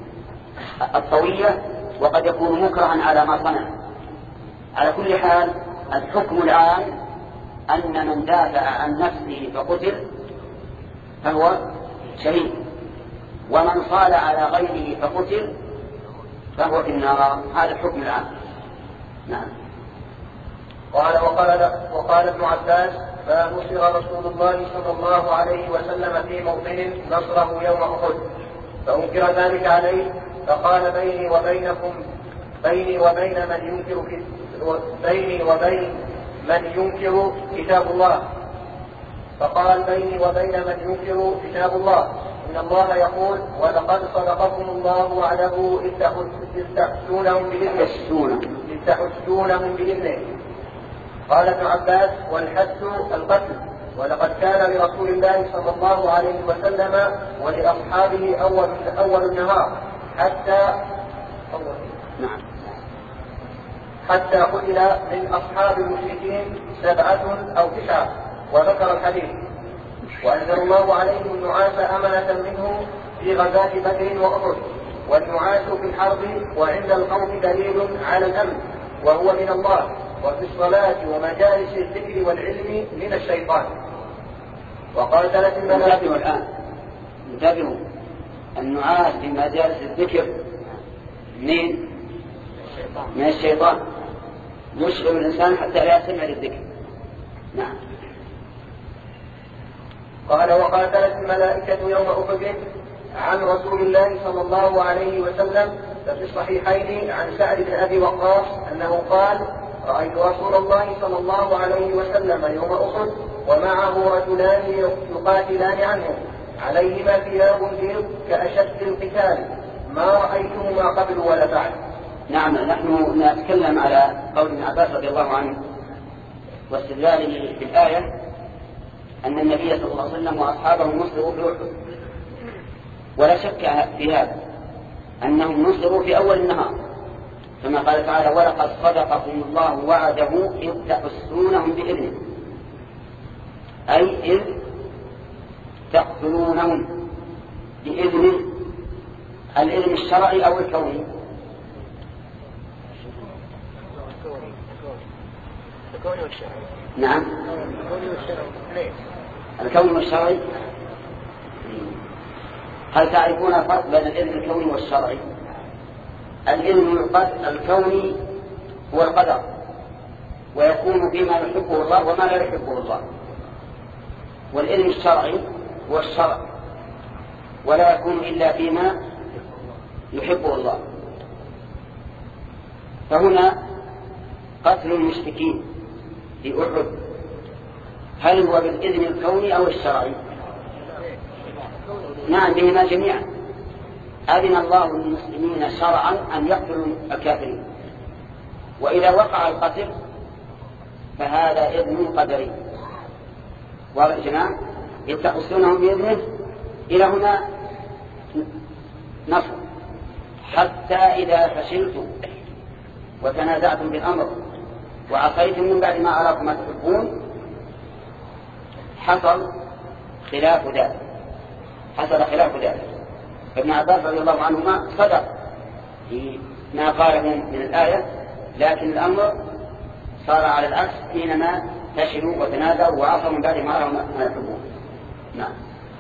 S1: الطوية، وقد يكون مكرها على ما صنع. على كل حال الحكم العام أن من دافع عن نفسه فقتل فهو شهيد، ومن صال على غيره فقتل فهو في النار. هذا الحكم العام. نعم.
S3: قال وقال, وقال ابن عباس: فنصر رسول الله صلى الله عليه وسلم في موطن نصره يوم أحد، فأنكر ذلك عليه فقال: بيني وبينكم بيني وبين من ينكر بيني وبين من ينكر كتاب الله فقال بيني وبين من ينكر كتاب الله إن الله يقول: ولقد صدقكم الله وعده إذ تحسونهم بإذنه إذ تحسونهم بإذنه. قال ابن عباس: والحس القتل، ولقد كان لرسول الله صلى الله عليه وسلم ولأصحابه أول, أول النهار حتى
S1: نعم
S3: حتى قتل من أصحاب المشركين سبعة أو تسعة، وذكر الحديث: وأنزل الله عليهم النعاس أمنة منه في غزاة بدر وأحد. والنعاس في الحرب وعند القوم دليل على الأمن وهو من الله، وفي الصلاة ومجالس الذكر والعلم من الشيطان. وقاتلت
S1: الملائكة الآن انتبهوا، النعاس في مجالس الذكر من من الشيطان يشغل الإنسان حتى لا يستمع للذكر. نعم.
S3: قال وقاتلت الملائكة يوم أحد عن رسول الله صلى الله عليه وسلم، ففي الصحيحين عن سعد بن أبي وقاص أنه قال: رأيت رسول الله صلى الله عليه وسلم يوم أحد ومعه رجلان يقاتلان عنه عليهما ثياب بيض كأشد القتال، ما رأيتهما قبل ولا بعد.
S1: نعم. نحن نتكلم على قول ابن عباس رضي الله عنه واستدلاله بالآية أن النبي صلى الله عليه وسلم وأصحابه نصروا في أحد، ولا شك في هذا أنهم نصروا في أول النهار، كما قال تعالى: ولقد صدقكم الله وعده إذ تحسونهم بإذنه، أي إذ تقتلونهم بإذنه، الإذن الشرعي أو الكوني.
S3: الكوني والشرعي.
S1: نعم.
S3: الكوني والشرعي.
S1: الكوني والشرعي. هل تعرفون الفرق بين العلم الكوني والشرعي؟ العلم الكوني هو القدر، ويكون فيما يحبه الله وما لا يحبه الله. والعلم الشرعي هو الشرع، ولا يكون إلا فيما يحبه الله. فهنا قتل المشركين في أحد هل هو بالإذن الكوني أو الشرعي؟ نعم، بهما جميعا. أذن الله للمسلمين شرعا أن يقتلوا الكافرين، وإذا وقع القتل فهذا إذن قدري. واضح يا جماعة؟ يتقصونهم بإذنه. إلى هنا نصر. حتى إذا فشلتم وتنازعتم بالأمر وعصيتم من بعد ما أراكم ما تحبون حصل خلاف ذلك حصل خلاف ذلك ابن عباس رضي الله عنهما صدق في ما قاله من الآية، لكن الأمر صار على العكس حينما فشلوا وتنازعوا وعصوا من بعد ما أراهم ما يحبون. نعم.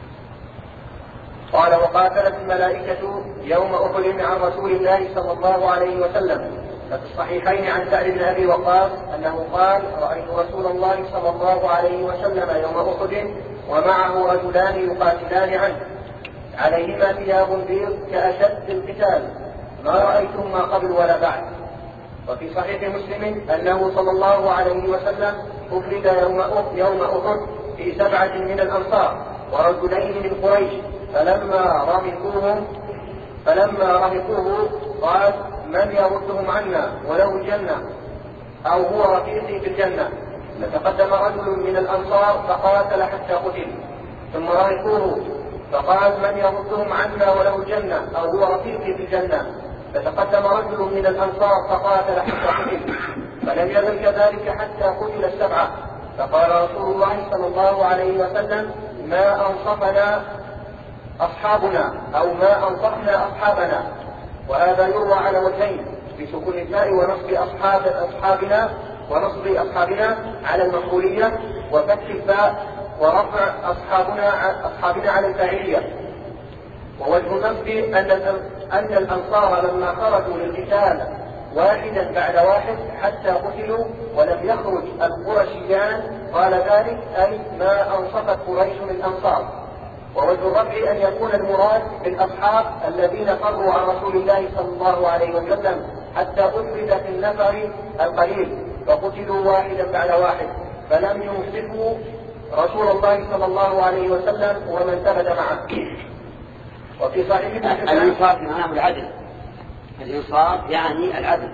S3: قال وقاتلت الملائكة يوم أحد عن رسول الله صلى الله عليه وسلم. ففي الصحيحين عن سعد بن أبي وقاص أنه قال رأيت رسول الله صلى الله عليه وسلم يوم أحد ومعه رجلان يقاتلان عنه عليهما ثياب بيض كأشد القتال ما رأيتم ما قبل ولا بعد. وفي صحيح مسلم أنه صلى الله عليه وسلم أفرد يوم يوم أحد في سبعة من الأنصار ورجلين من قريش فلما رهقوهم فلما رهقوه قال من يردهم عنا ولو الجنة أو هو رفيقي في الجنة. فتقدم رجل من الأنصار فقاتل حتى قتل ثم رهقوه فقال من يردهم عنا ولو الجنة أو هو رفيقي في الجنة. فتقدم رجل من الأنصار فقاتل حتى قتل فلم يزل كذلك حتى قتل السبعة. فقال رسول الله صلى الله عليه وسلم ما أنصفنا أصحابنا أو ما أنصفنا أصحابنا. وهذا يروى على وجهين بسكون الفاء ونصب أصحاب أصحابنا ونصب أصحابنا على المفعولية وفتح الفاء ورفع أصحابنا أصحابنا على الفاعلية. ووجه النصب أن أن الأنصار لما خرجوا للقتال واحدا بعد واحد حتى قتلوا ولم يخرج القرشيان قال ذلك أي ما أنصفت قريش الأنصار. ووجه الرفع أن يكون المراد بالأصحاب الذين فروا عن رسول الله صلى الله عليه وسلم حتى أفرد في النفر القليل فقتلوا واحدا بعد واحد فلم ينصفوا رسول الله صلى الله عليه وسلم ومن ثبت معه. وفي صحيح
S1: الإنصاف معناه العدل. الإنصاف يعني العدل.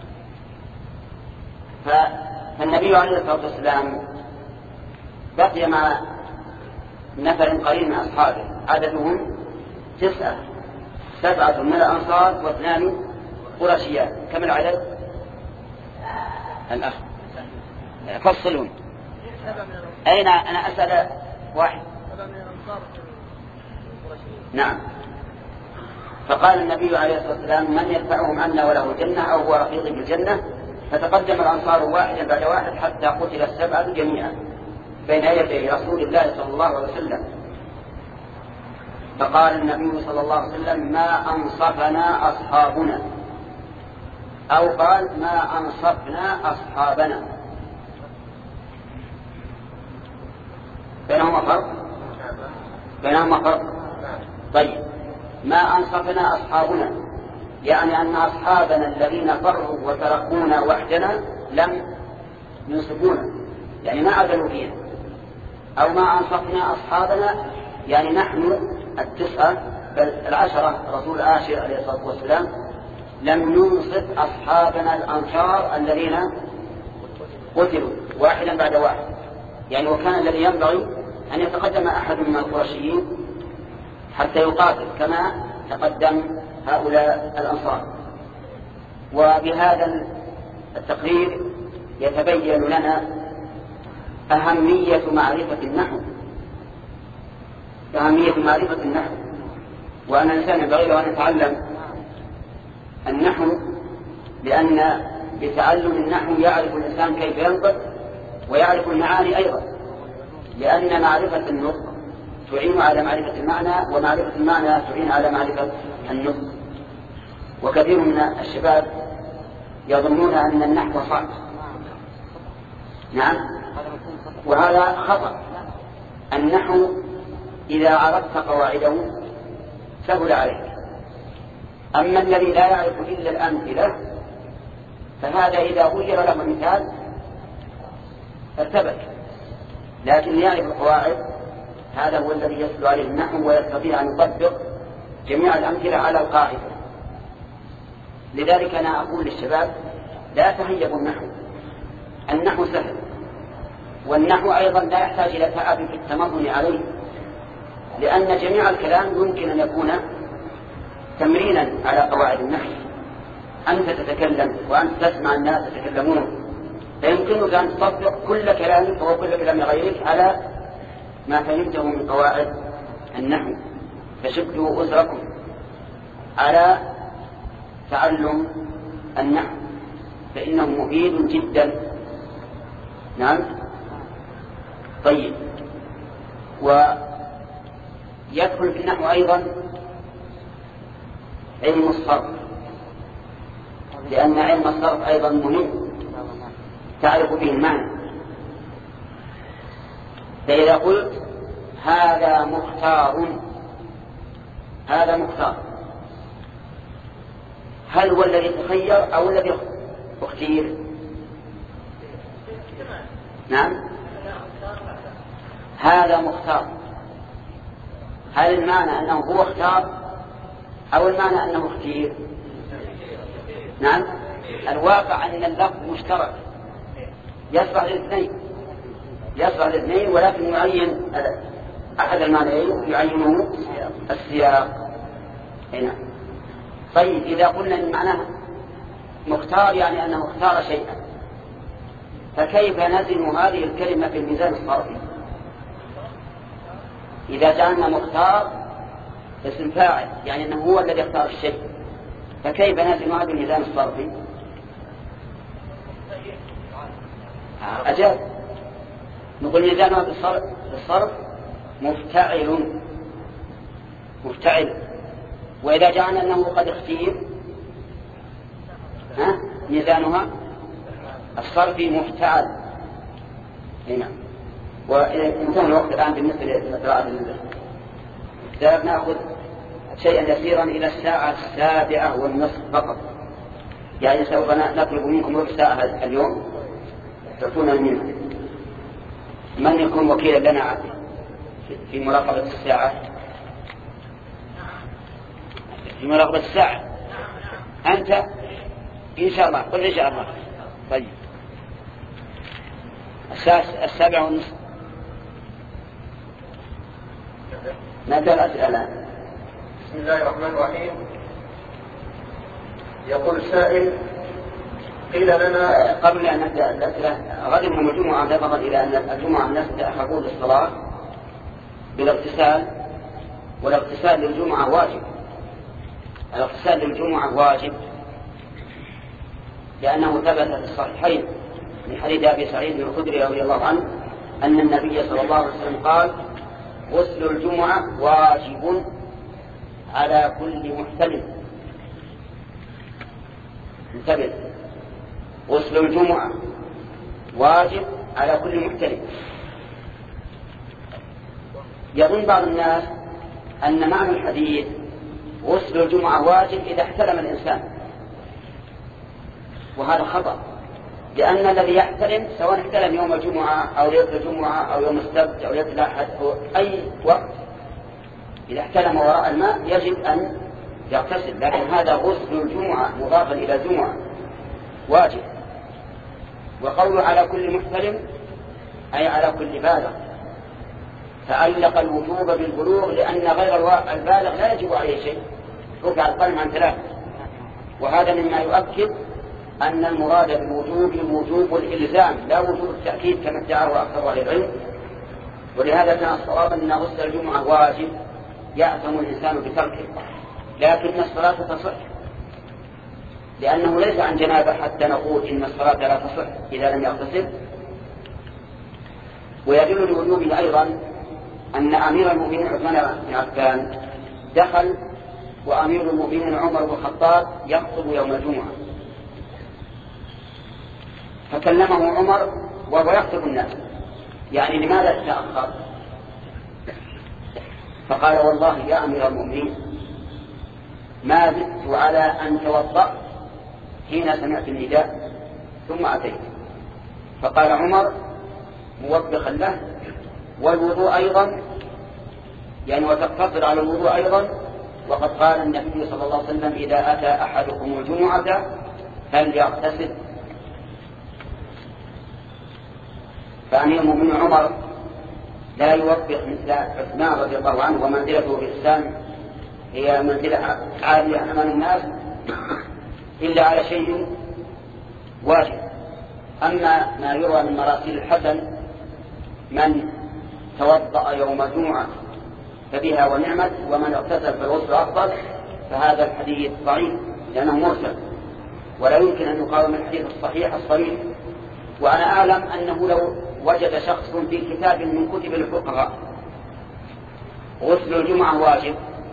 S1: فالنبي عليه الصلاة والسلام بقي مع نفر قليل من أصحابه عددهم تسعة سبعة من الأنصار واثنان قرشيان. كم العدد؟ الأخ فصلون. أين أنا أسأل واحد. نعم. فقال النبي عليه الصلاة والسلام من يدفعهم عنا وله الجنة أو هو رفيقي بالجنة. فتقدم الأنصار واحدا بعد واحد حتى قتل السبعة جميعا بين يدي رسول الله صلى الله عليه وسلم. فقال النبي صلى الله عليه وسلم ما أنصفنا أصحابنا أو قال ما أنصفنا أصحابنا. بينهما فرق بينهما فرق طيب. ما أنصفنا أصحابنا يعني أن أصحابنا الذين فروا وتركونا وحدنا لم ينصفونا يعني ما عدلوا فينا. أو ما أنصفنا أصحابنا يعني نحن التسعة بل العشرة رسول العاشر عليه الصلاة والسلام لم ينصف أصحابنا الأنصار الذين قتلوا واحدا بعد واحد. يعني وكان الذي ينبغي أن يتقدم أحد من القرشيين حتى يقاتل كما تقدم هؤلاء الأنصار. وبهذا التقرير يتبين لنا أهمية معرفة النحو أهمية معرفة النحو وأن الإنسان ينبغي له أن يتعلم النحو لأن بتعلم النحو يعرف الإنسان كيف ينطق ويعرف المعاني أيضا، لأن معرفة النطق تعين على معرفة المعنى، ومعرفة المعنى تعين على معرفة النطق. وكثير من الشباب يظنون أن النحو صعب. نعم، وهذا خطأ. النحو إذا عرفت قواعده سهل عليك. أما الذي لا يعرف إلا الأمثلة فهذا إذا غير له مثال ارتبك، لكن يعرف القواعد هذا هو الذي يسهل عليه النحو ويستطيع أن يطبق جميع الأمثلة على القاعدة. لذلك أنا أقول للشباب لا تهيبوا النحو، النحو سهل، والنحو أيضا لا يحتاج إلى تعب في التمرن عليه، لأن جميع الكلام يمكن أن يكون تمرينا على قواعد النحو. أنت تتكلم وأنت تسمع الناس يتكلمون، فيمكنك أن تطبق كل كلامك وكل كلام غيرك على ما فهمته من قواعد النحو. فشدوا أسركم على تعلم النحو فإنه مفيد جدا. نعم. طيب، ويدخل في النحو أيضا علم الصرف، لأن علم الصرف أيضا مهم تعرف به المعنى. فإذا قلت هذا مختار، هذا مختار، هل هو الذي تخير أو الذي اختير؟ نعم، هذا مختار، هل المعنى أنه هو اختار أو المعنى أنه اختير؟ نعم، الواقع أن اللفظ مشترك يصلح للاثنين، يصلح للاثنين، ولكن يعين أحد المعنيين يعينه السياق. هنا. طيب، إذا قلنا إن معناه مختار يعني أنه اختار شيئا، فكيف نزن هذه الكلمة في الميزان الصرفي؟ إذا جعلنا مختار اسم فاعل يعني أنه هو الذي اختار الشيء، فكيف نزن هذا الميزان الصرفي؟ أجاب، نقول ميزانها بالصرف, بالصرف مفتعل مفتعل. وإذا جعلنا أنه قد اختير ها ميزانها الصرفي مفتعل. هنا. وإنتهى الوقت الآن بالنسبة لقراءة الكتاب، نأخذ شيئا يسيرا إلى الساعة السابعة والنصف فقط، يعني سوف نطلب منكم ربع ساعة اليوم تعطونا منها. من يكون وكيلا لنا في مراقبة الساعة؟ في مراقبة الساعة أنت إن شاء الله، قل إن شاء الله. طيب، الساعة السابعة والنصف نبدأ الأسئلة الآن.
S3: بسم الله الرحمن الرحيم. يقول السائل: قيل لنا
S1: قبل أن نبدأ الأسئلة، غدا يوم الجمعة نظرا إلى أن الجمعة الناس يتأخرون للصلاة بالاغتسال، والاغتسال للجمعة واجب. الاغتسال للجمعة واجب لأنه ثبت في الصحيحين من حديث أبي سعيد الخدري رضي الله عنه أن النبي صلى الله عليه وسلم قال: غسل الجمعة واجب على كل محتلم. انتبه، غسل الجمعة واجب على كل محتلم. يظن بعض الناس أن معنى الحديث غسل الجمعة واجب إذا احتلم الإنسان، وهذا خطأ، لأن الذي يحتلم سواء احتلم يوم الجمعة أو ليلة الجمعة أو يوم السبت أو ليلة الأحد أو أي وقت، إذا احتلم وراء الماء يجب أن يغتسل. لكن هذا غسل الجمعة مضافا إلى الجمعة واجب. وقوله على كل محتلم أي على كل بالغ، تعلق الوجوب بالبلوغ، لأن غير البالغ لا يجب عليه شيء، رفع القلم عن ثلاث. وهذا مما يؤكد أن المراد بالوجوب وجوب الإلزام لا وجوب التأكيد كما ادعاه أكثر أهل العلم. ولهذا كان الصواب أن غسل الجمعة واجب يأثم الإنسان بتركه، لكن الصلاة تصح لأنه ليس عن جنابة حتى نقول إن الصلاة لا تصح إذا لم يغتسل. ويدل لوجوبه أيضا أن أمير المؤمنين عثمان بن عفان دخل وأمير المؤمنين عمر بن الخطاب يخطب يوم الجمعة، فكلمه عمر وهو يخطب الناس، يعني لماذا تأخر؟ فقال والله يا أمير المؤمنين ما زدت على أن توضأت حين سمعت النداء ثم أتيت. فقال عمر موبخا له والوضوء أيضا، يعني وتقتصر على الوضوء أيضا، وقد قال النبي صلى الله عليه وسلم إذا أتى أحدكم الجمعة فليغتسل. فأمير المؤمنين عمر لا يوبخ مثل عثمان رضي الله عنه، ومنزلته في الإسلام هي منزلة عالية أمام الناس إلا على شيء واجب. أما ما يروى من مراسيل الحسن من توضأ يوم الجمعة فبها ونعمت ومن اغتسل فالغسل أفضل، فهذا الحديث ضعيف لأنه مرسل ولا يمكن أن يقاوم الحديث الصحيح الصريح. وأنا أعلم أنه لو وجد شخص في كتاب من كتب الفقهاء غسل الجمعة واجب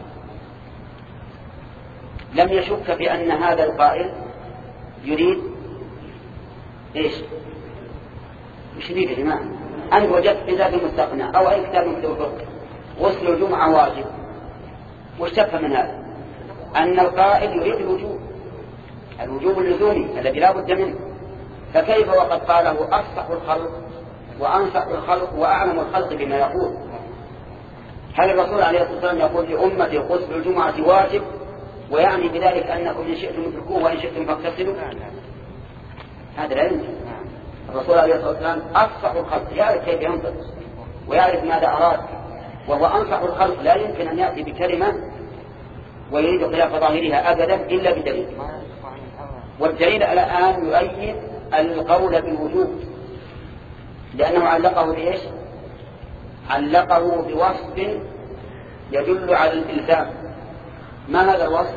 S1: لم يشك بأن هذا القائل يريد إيش؟ مش يريد يا جماعة؟ أنت وجدت كتاب المستقنع أو أي كتاب من كتب الفقه غسل الجمعة واجب، وش تفهم من هذا؟ أن القائل يريد الوجوب، الوجوب اللزومي الذي لا بد منه. فكيف وقد قاله أفصح الخلق وأنصح الخلق وأعلم الخلق بما يقول؟ هل الرسول عليه الصلاة والسلام يقول لأمتي غسل الجمعة واجب ويعني بذلك أنكم إن شئتم اتركوه وإن شئتم فاغتسلوا؟ هذا لا يمكن. الرسول عليه الصلاة والسلام أفصح الخلق، يعرف كيف ينطق ويعرف ماذا أراد، وهو أنصح الخلق لا يمكن أن يأتي بكلمة ويريد خلاف ظاهرها أبدا إلا بدليل. والدليل الآن يؤيد القول بالوجوب لأنه علقه بإيش؟ علقه بوصف يدل على الإلزام. ما هذا الوصف؟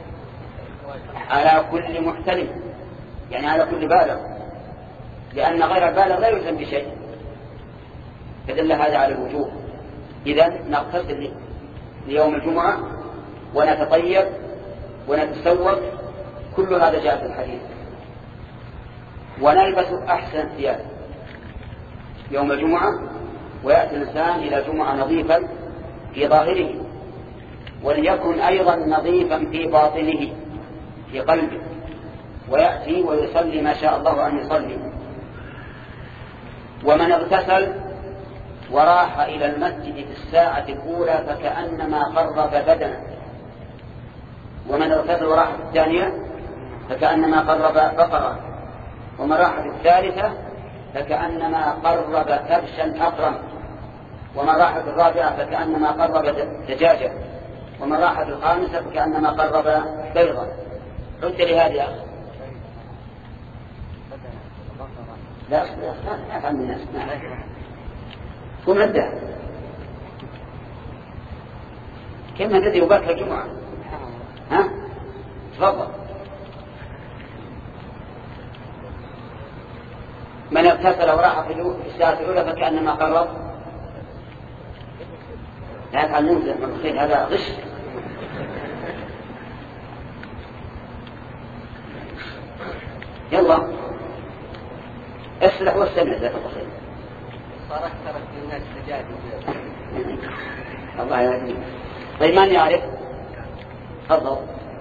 S1: على كل محتلم، يعني على كل بالغ، لأن غير البالغ لا يلزم بشيء، فدل هذا على الوجوب. إذن نغتسل ليوم الجمعة ونتطيب ونتسوق، كل هذا جاء في الحديث. ونلبس أحسن ثياب يوم الجمعة، ويأتي الإنسان إلى جمعة نظيفا في ظاهره، وليكن أيضا نظيفا في باطنه في قلبه، ويأتي ويصلي ما شاء الله أن يصلي. ومن اغتسل وراح إلى المسجد في الساعة الأولى فكأنما قرب بدنا، ومن اغتسل وراح في الثانية فكأنما قرب بقرة، ومن راح في الثالثة فكأنما قرب كبشا أقرم، ومن راح في الرابعة فكأنما قرب دجاجة، ومن راح في الخامسة فكأنما قرب بيضا. قلت لهذه يا أخي لا لا أفهم من الناس قم ندى كم ندى يباك الجمعة. ها تفضل. من اغتسل وراح في الساعة الأولى فكأنما قرب. لا يفعل ننزل من الخير، هذا غش. يلا اصلح واستمع ذات الخير.
S2: صار أكثر الناس سجاد
S1: الله يهديك. طيب من يعرف؟ تفضل.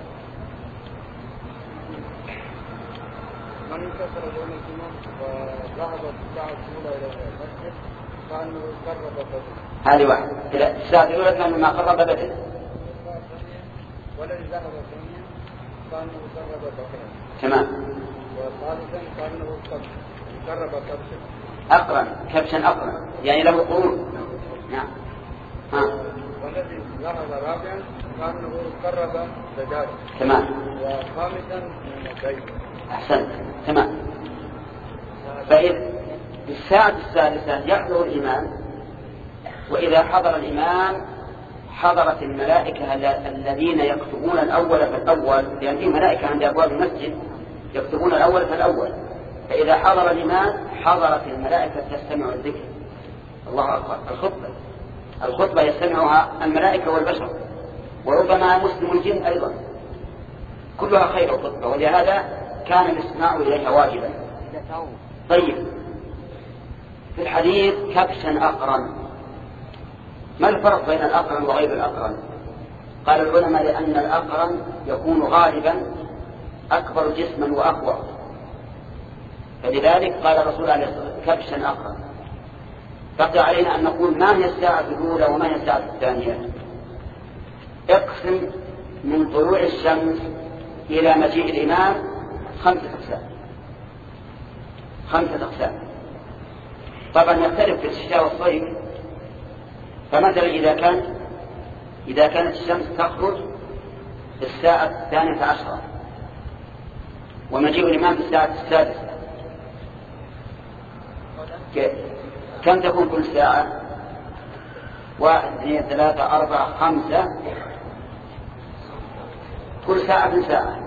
S2: من انتصر يوم الجمعة وذهب الساعة الأولى إلى المسجد كأنه قرب بدن.
S1: هذه واحد. الساعة الأولى كأنما قرب بدن.
S2: والذي ذهب الثانية كأنه قرب بقرة.
S1: تمام.
S2: والثالثا كأنه قرب كبشا.
S1: أقرن، كبشا أقرن، يعني له قرون. نعم. ها.
S2: والذي ذهب رابعا كأنه قرب دجاجة.
S1: تمام.
S2: وخامسا بيض.
S1: أحسنت. تمام. فإذا في الساعة السادسة يحضر الإمام، وإذا حضر الإمام حضرت الملائكة الذين يكتبون الأول فالأول، لأن في ملائكة عند أبواب المسجد يكتبون الأول فالأول، فإذا حضر الإمام حضرت الملائكة تستمع الذكر. الله أكبر. الخطبة الخطبة يستمعها الملائكة والبشر، وربما مسلم الجن أيضا، كلها خير الخطبة، ولهذا كان الاستماع إليها واجبا. طيب، في الحديث كبشا أقرن، ما الفرق بين الأقرن وغير الأقرن؟ قال العلماء لأن الأقرن يكون غالبا أكبر جسما وأقوى، فلذلك قال الرسول عليه الصلاة والسلام كبشا أقرن. بقي علينا أن نقول ما هي الساعة الأولى وما هي الساعة الثانية. اقسم من طلوع الشمس إلى مجيء الإمام خمسة أقسام خمسة أقسام طبعا يختلف في الشتاء والصيف. فمثلا إذا كان إذا كانت الشمس تخرج في الساعة الثانية عشرة ومجيء الإمام في الساعة السادسة، كم تكون كل ساعة؟ واحد اثنين ثلاثة أربعة خمسة، كل ساعة من ساعة.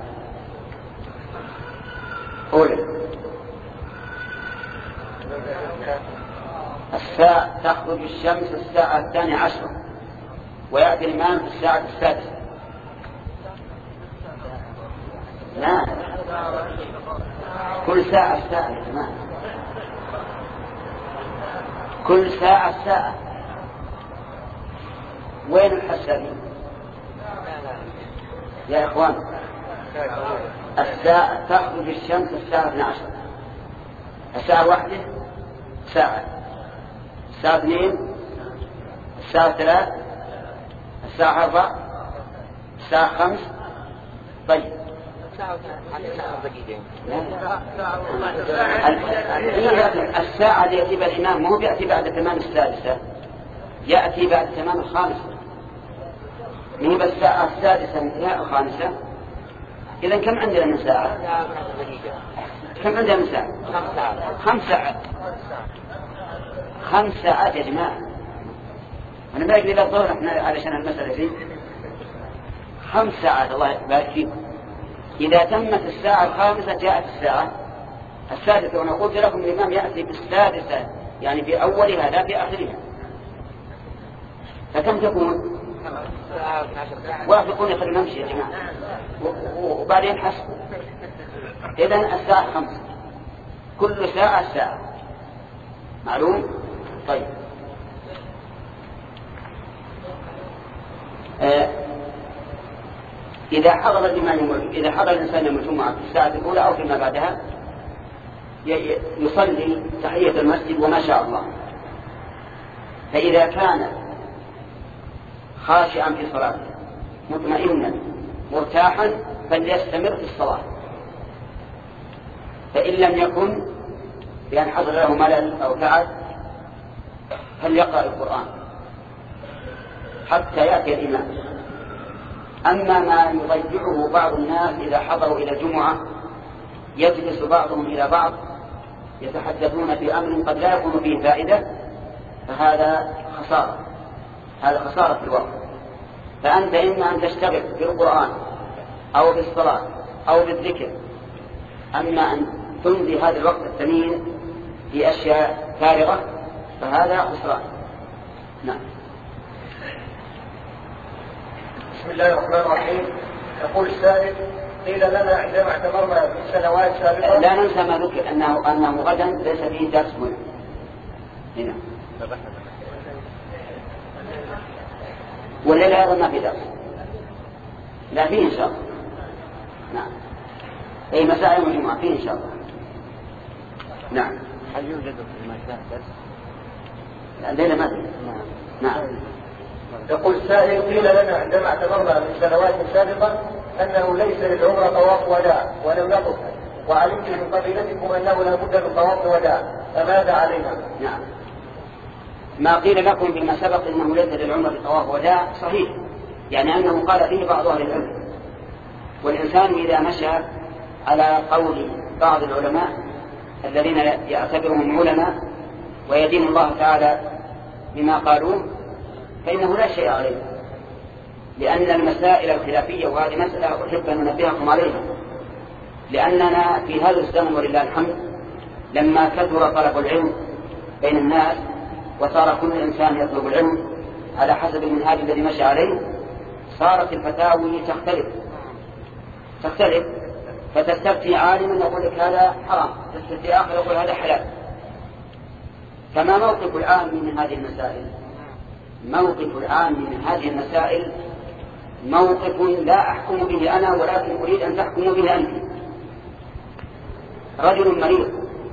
S1: أولى الساعة تخرج الشمس الساعة الثانية عشرة ويأتي الإمام في الساعة السادسة. لا، كل ساعة ساعة يا جماعة، كل ساعة ساعة. وين الحسابين يا إخوان؟ الساعة تخرج الشمس الساعة اثنتي عشرة، الساعة واحدة ساعة، الساعة اثنين، الساعة ثلاث، الساعة أربع، الساعة خمس. طيب الساعة اللي يأتي بها الإمام مو بيأتي بعد تمام السادسة، يأتي بعد تمام الخامسة، مو بس الساعة السادسة انتهاء الخامسة. إذن كم عندنا من ساعة؟ كم عندنا من ساعة؟ خمس ساعات. خمس ساعات يا جماعة، أنا ما أقدر الظهر إحنا علشان المسألة فيه خمس ساعات. الله يبارك فيكم. إذا تمت الساعة الخامسة جاءت الساعة السادسة، وأنا قلت لكم الإمام يأتي بالسادسة يعني في أولها لا في آخرها، فكم تكون؟ واحد يقول يخلي نمشي يا جماعة وبعدين حسب. إذن الساعة خمسة، كل ساعة ساعة، معلوم؟ طيب آه إذا حضر الإمام إذا حضر الإنسان يوم الجمعة في الساعة الأولى أو فيما بعدها يصلي تحية المسجد وما شاء الله. فإذا كان خاشعا في صلاته مطمئنا مرتاحا فليستمر في الصلاة، فإن لم يكن بأن حضر له ملل أو تعب فليقرأ القرآن حتى يأتي الإمام. أما ما يضيعه بعض الناس إذا حضروا إلى الجمعة يجلس بعضهم إلى بعض يتحدثون في أمر قد لا يكون فيه فائدة، فهذا خسارة، هذا خسارة في الوقت. فأنت إما أن تشتغل بالقرآن أو بالصلاة أو بالذكر، أما أن تمضي هذا الوقت الثمين في أشياء فارغة فهذا خسران. نعم.
S3: بسم الله الرحمن الرحيم. يقول السائل: قيل لنا عندما اعتبرنا في السنوات السابقة.
S1: لا ننسى ما ذكر أنه أنه غدا ليس فيه درس مهم. هنا والليلة أيضا ما في درس، لا فيه إن شاء الله. نعم، أي مساء يوم الجمعة فيه إن شاء الله. نعم.
S2: هل يوجد في المساء درس؟
S1: الليلة ما أدري. نعم.
S3: يقول السائل: قيل لنا عندما اعتبرنا من سنوات سابقة أنه ليس للعمرة طواف وداع ولم نطف، وعلمت من قبيلتكم أنه لا بد من طواف وداع، فماذا علينا؟
S1: نعم، ما قيل لكم فيما سبق انه ليس للعمرة طواف وداع صحيح، يعني انه قال فيه بعض اهل العلم. والانسان اذا مشى على قول بعض العلماء الذين يعتبرهم علماء ويدين الله تعالى بما قالوه فانه لا شيء عليه، لأن المسائل الخلافية، وهذه مسألة أحب أن ننبهكم عليها، لأننا في هذا الزمن ولله الحمد لما كثر طلب العلم بين الناس وصار كل إنسان يطلب العلم على حسب المنهاج الذي مشى عليه، صارت الفتاوي تختلف تختلف فتستفتي عالم يقول لك هذا حرام، تستفتي آخر يقول هذا حلال. فما موقف العام من هذه المسائل؟ موقف العام من هذه المسائل موقف لا أحكم به أنا، ولكن أريد أن تحكم به أنت. رجل مريض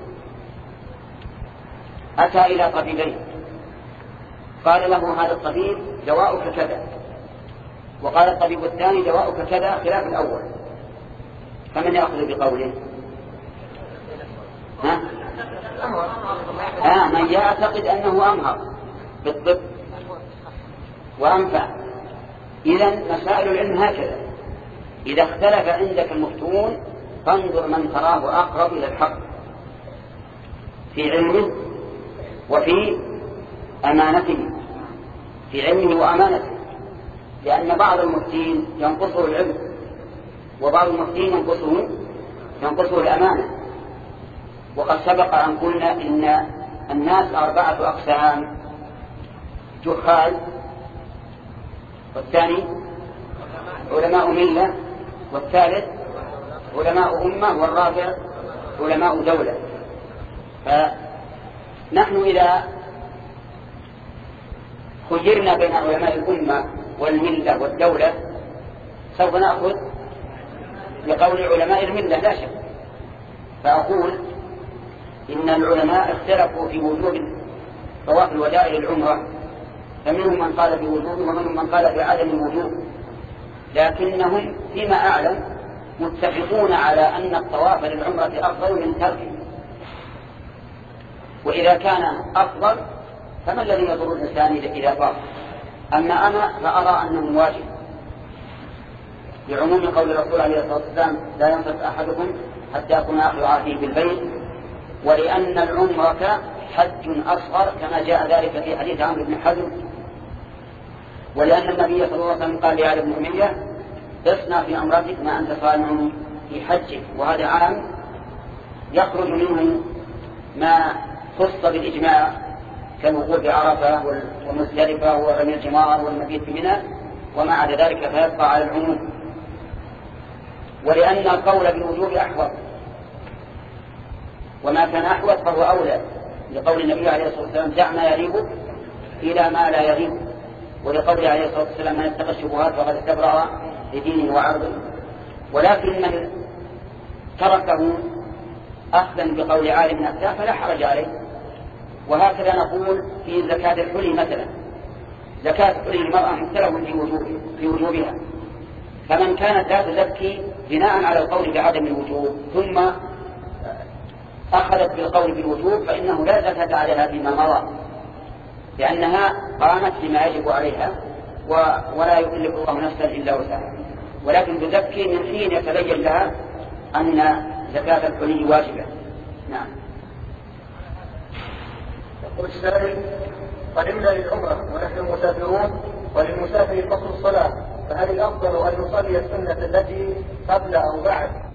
S1: أتى إلى طبيبين، قال له هذا الطبيب دواؤك كذا، وقال الطبيب الثاني دواؤك كذا خلاف الأول، فمن يأخذ بقوله؟ ها؟ آه من يعتقد أنه أمهر بالطب وأنفع. إذن مسائل العلم هكذا، إذا اختلف عندك المفتون فانظر من تراه أقرب إلى الحق في علمه وفي أمانته، في علمه وأمانته، لأن بعض المفتين ينقصه العلم وبعض المفتين ينقصه ينقصه الأمانة. وقد سبق أن قلنا إن الناس أربعة أقسام: جهال، والثاني علماء ملة، والثالث علماء أمة، والرابع علماء دولة. فنحن إذا خيرنا بين علماء الأمة والملة والدولة سوف نأخذ بقول علماء الملة لا شك. فأقول إن العلماء اختلفوا في وجوب طواف الوداع للعمرة، فمنهم من قال بوجوبه ومنهم من قال بعدم الوجوب، لكنهم فيما أعلم متفقون على أن الطواف للعمرة أفضل من تركه. وإذا كان أفضل فما الذي يضر الإنسان إذا طاف؟ أما أنا فأرى أنه واجب، لعموم قول الرسول عليه الصلاة والسلام: لا ينصف أحدكم حتى يكون آخر عهده بالبيت، ولأن العمرة حج أصغر كما جاء ذلك في حديث عمرو بن حزم، ولأن النبي صلى الله عليه وسلم قال لعلي بن أمية: اصنع في أمرتك ما أنت صانع في حجك. وهذا عام يخرج منه ما خص بالإجماع كالوقوف بعرفة ومزدلفة ورمي الجمار والمبيت في منى، وما عدا ذلك فيبقى على العموم. ولأن القول بالوجوب أحوط، وما كان أحوط فهو أولى، لقول النبي عليه الصلاة والسلام: دع ما يريبك إلى ما لا يريبك، ولقول عليه الصلاة والسلام: من اتقى الشبهات فقد استبرأ لدينه وعرضه. ولكن من تركه أخذا بقول عالم أفتاه فلا حرج عليه. وهكذا نقول في زكاة الحلي مثلا، زكاة حلي المرأة مختلف في وجوبها في وجوبها فمن كانت لا تزكي بناء على القول بعدم الوجوب ثم أخذت بالقول بالوجوب فإنه لا زكاة عليها فيما مضى، لأنها قامت بما يجب عليها ولا يكلف الله نفسا إلا وسعها، ولكن تزكي من حين يتبين لها أن زكاة الحلي واجبة. نعم.
S3: يقول السائل: قدمنا للعمرة ونحن مسافرون، وللمسافر قصر الصلاة، فهل الأفضل أن يصلي السنة التي قبل أو بعد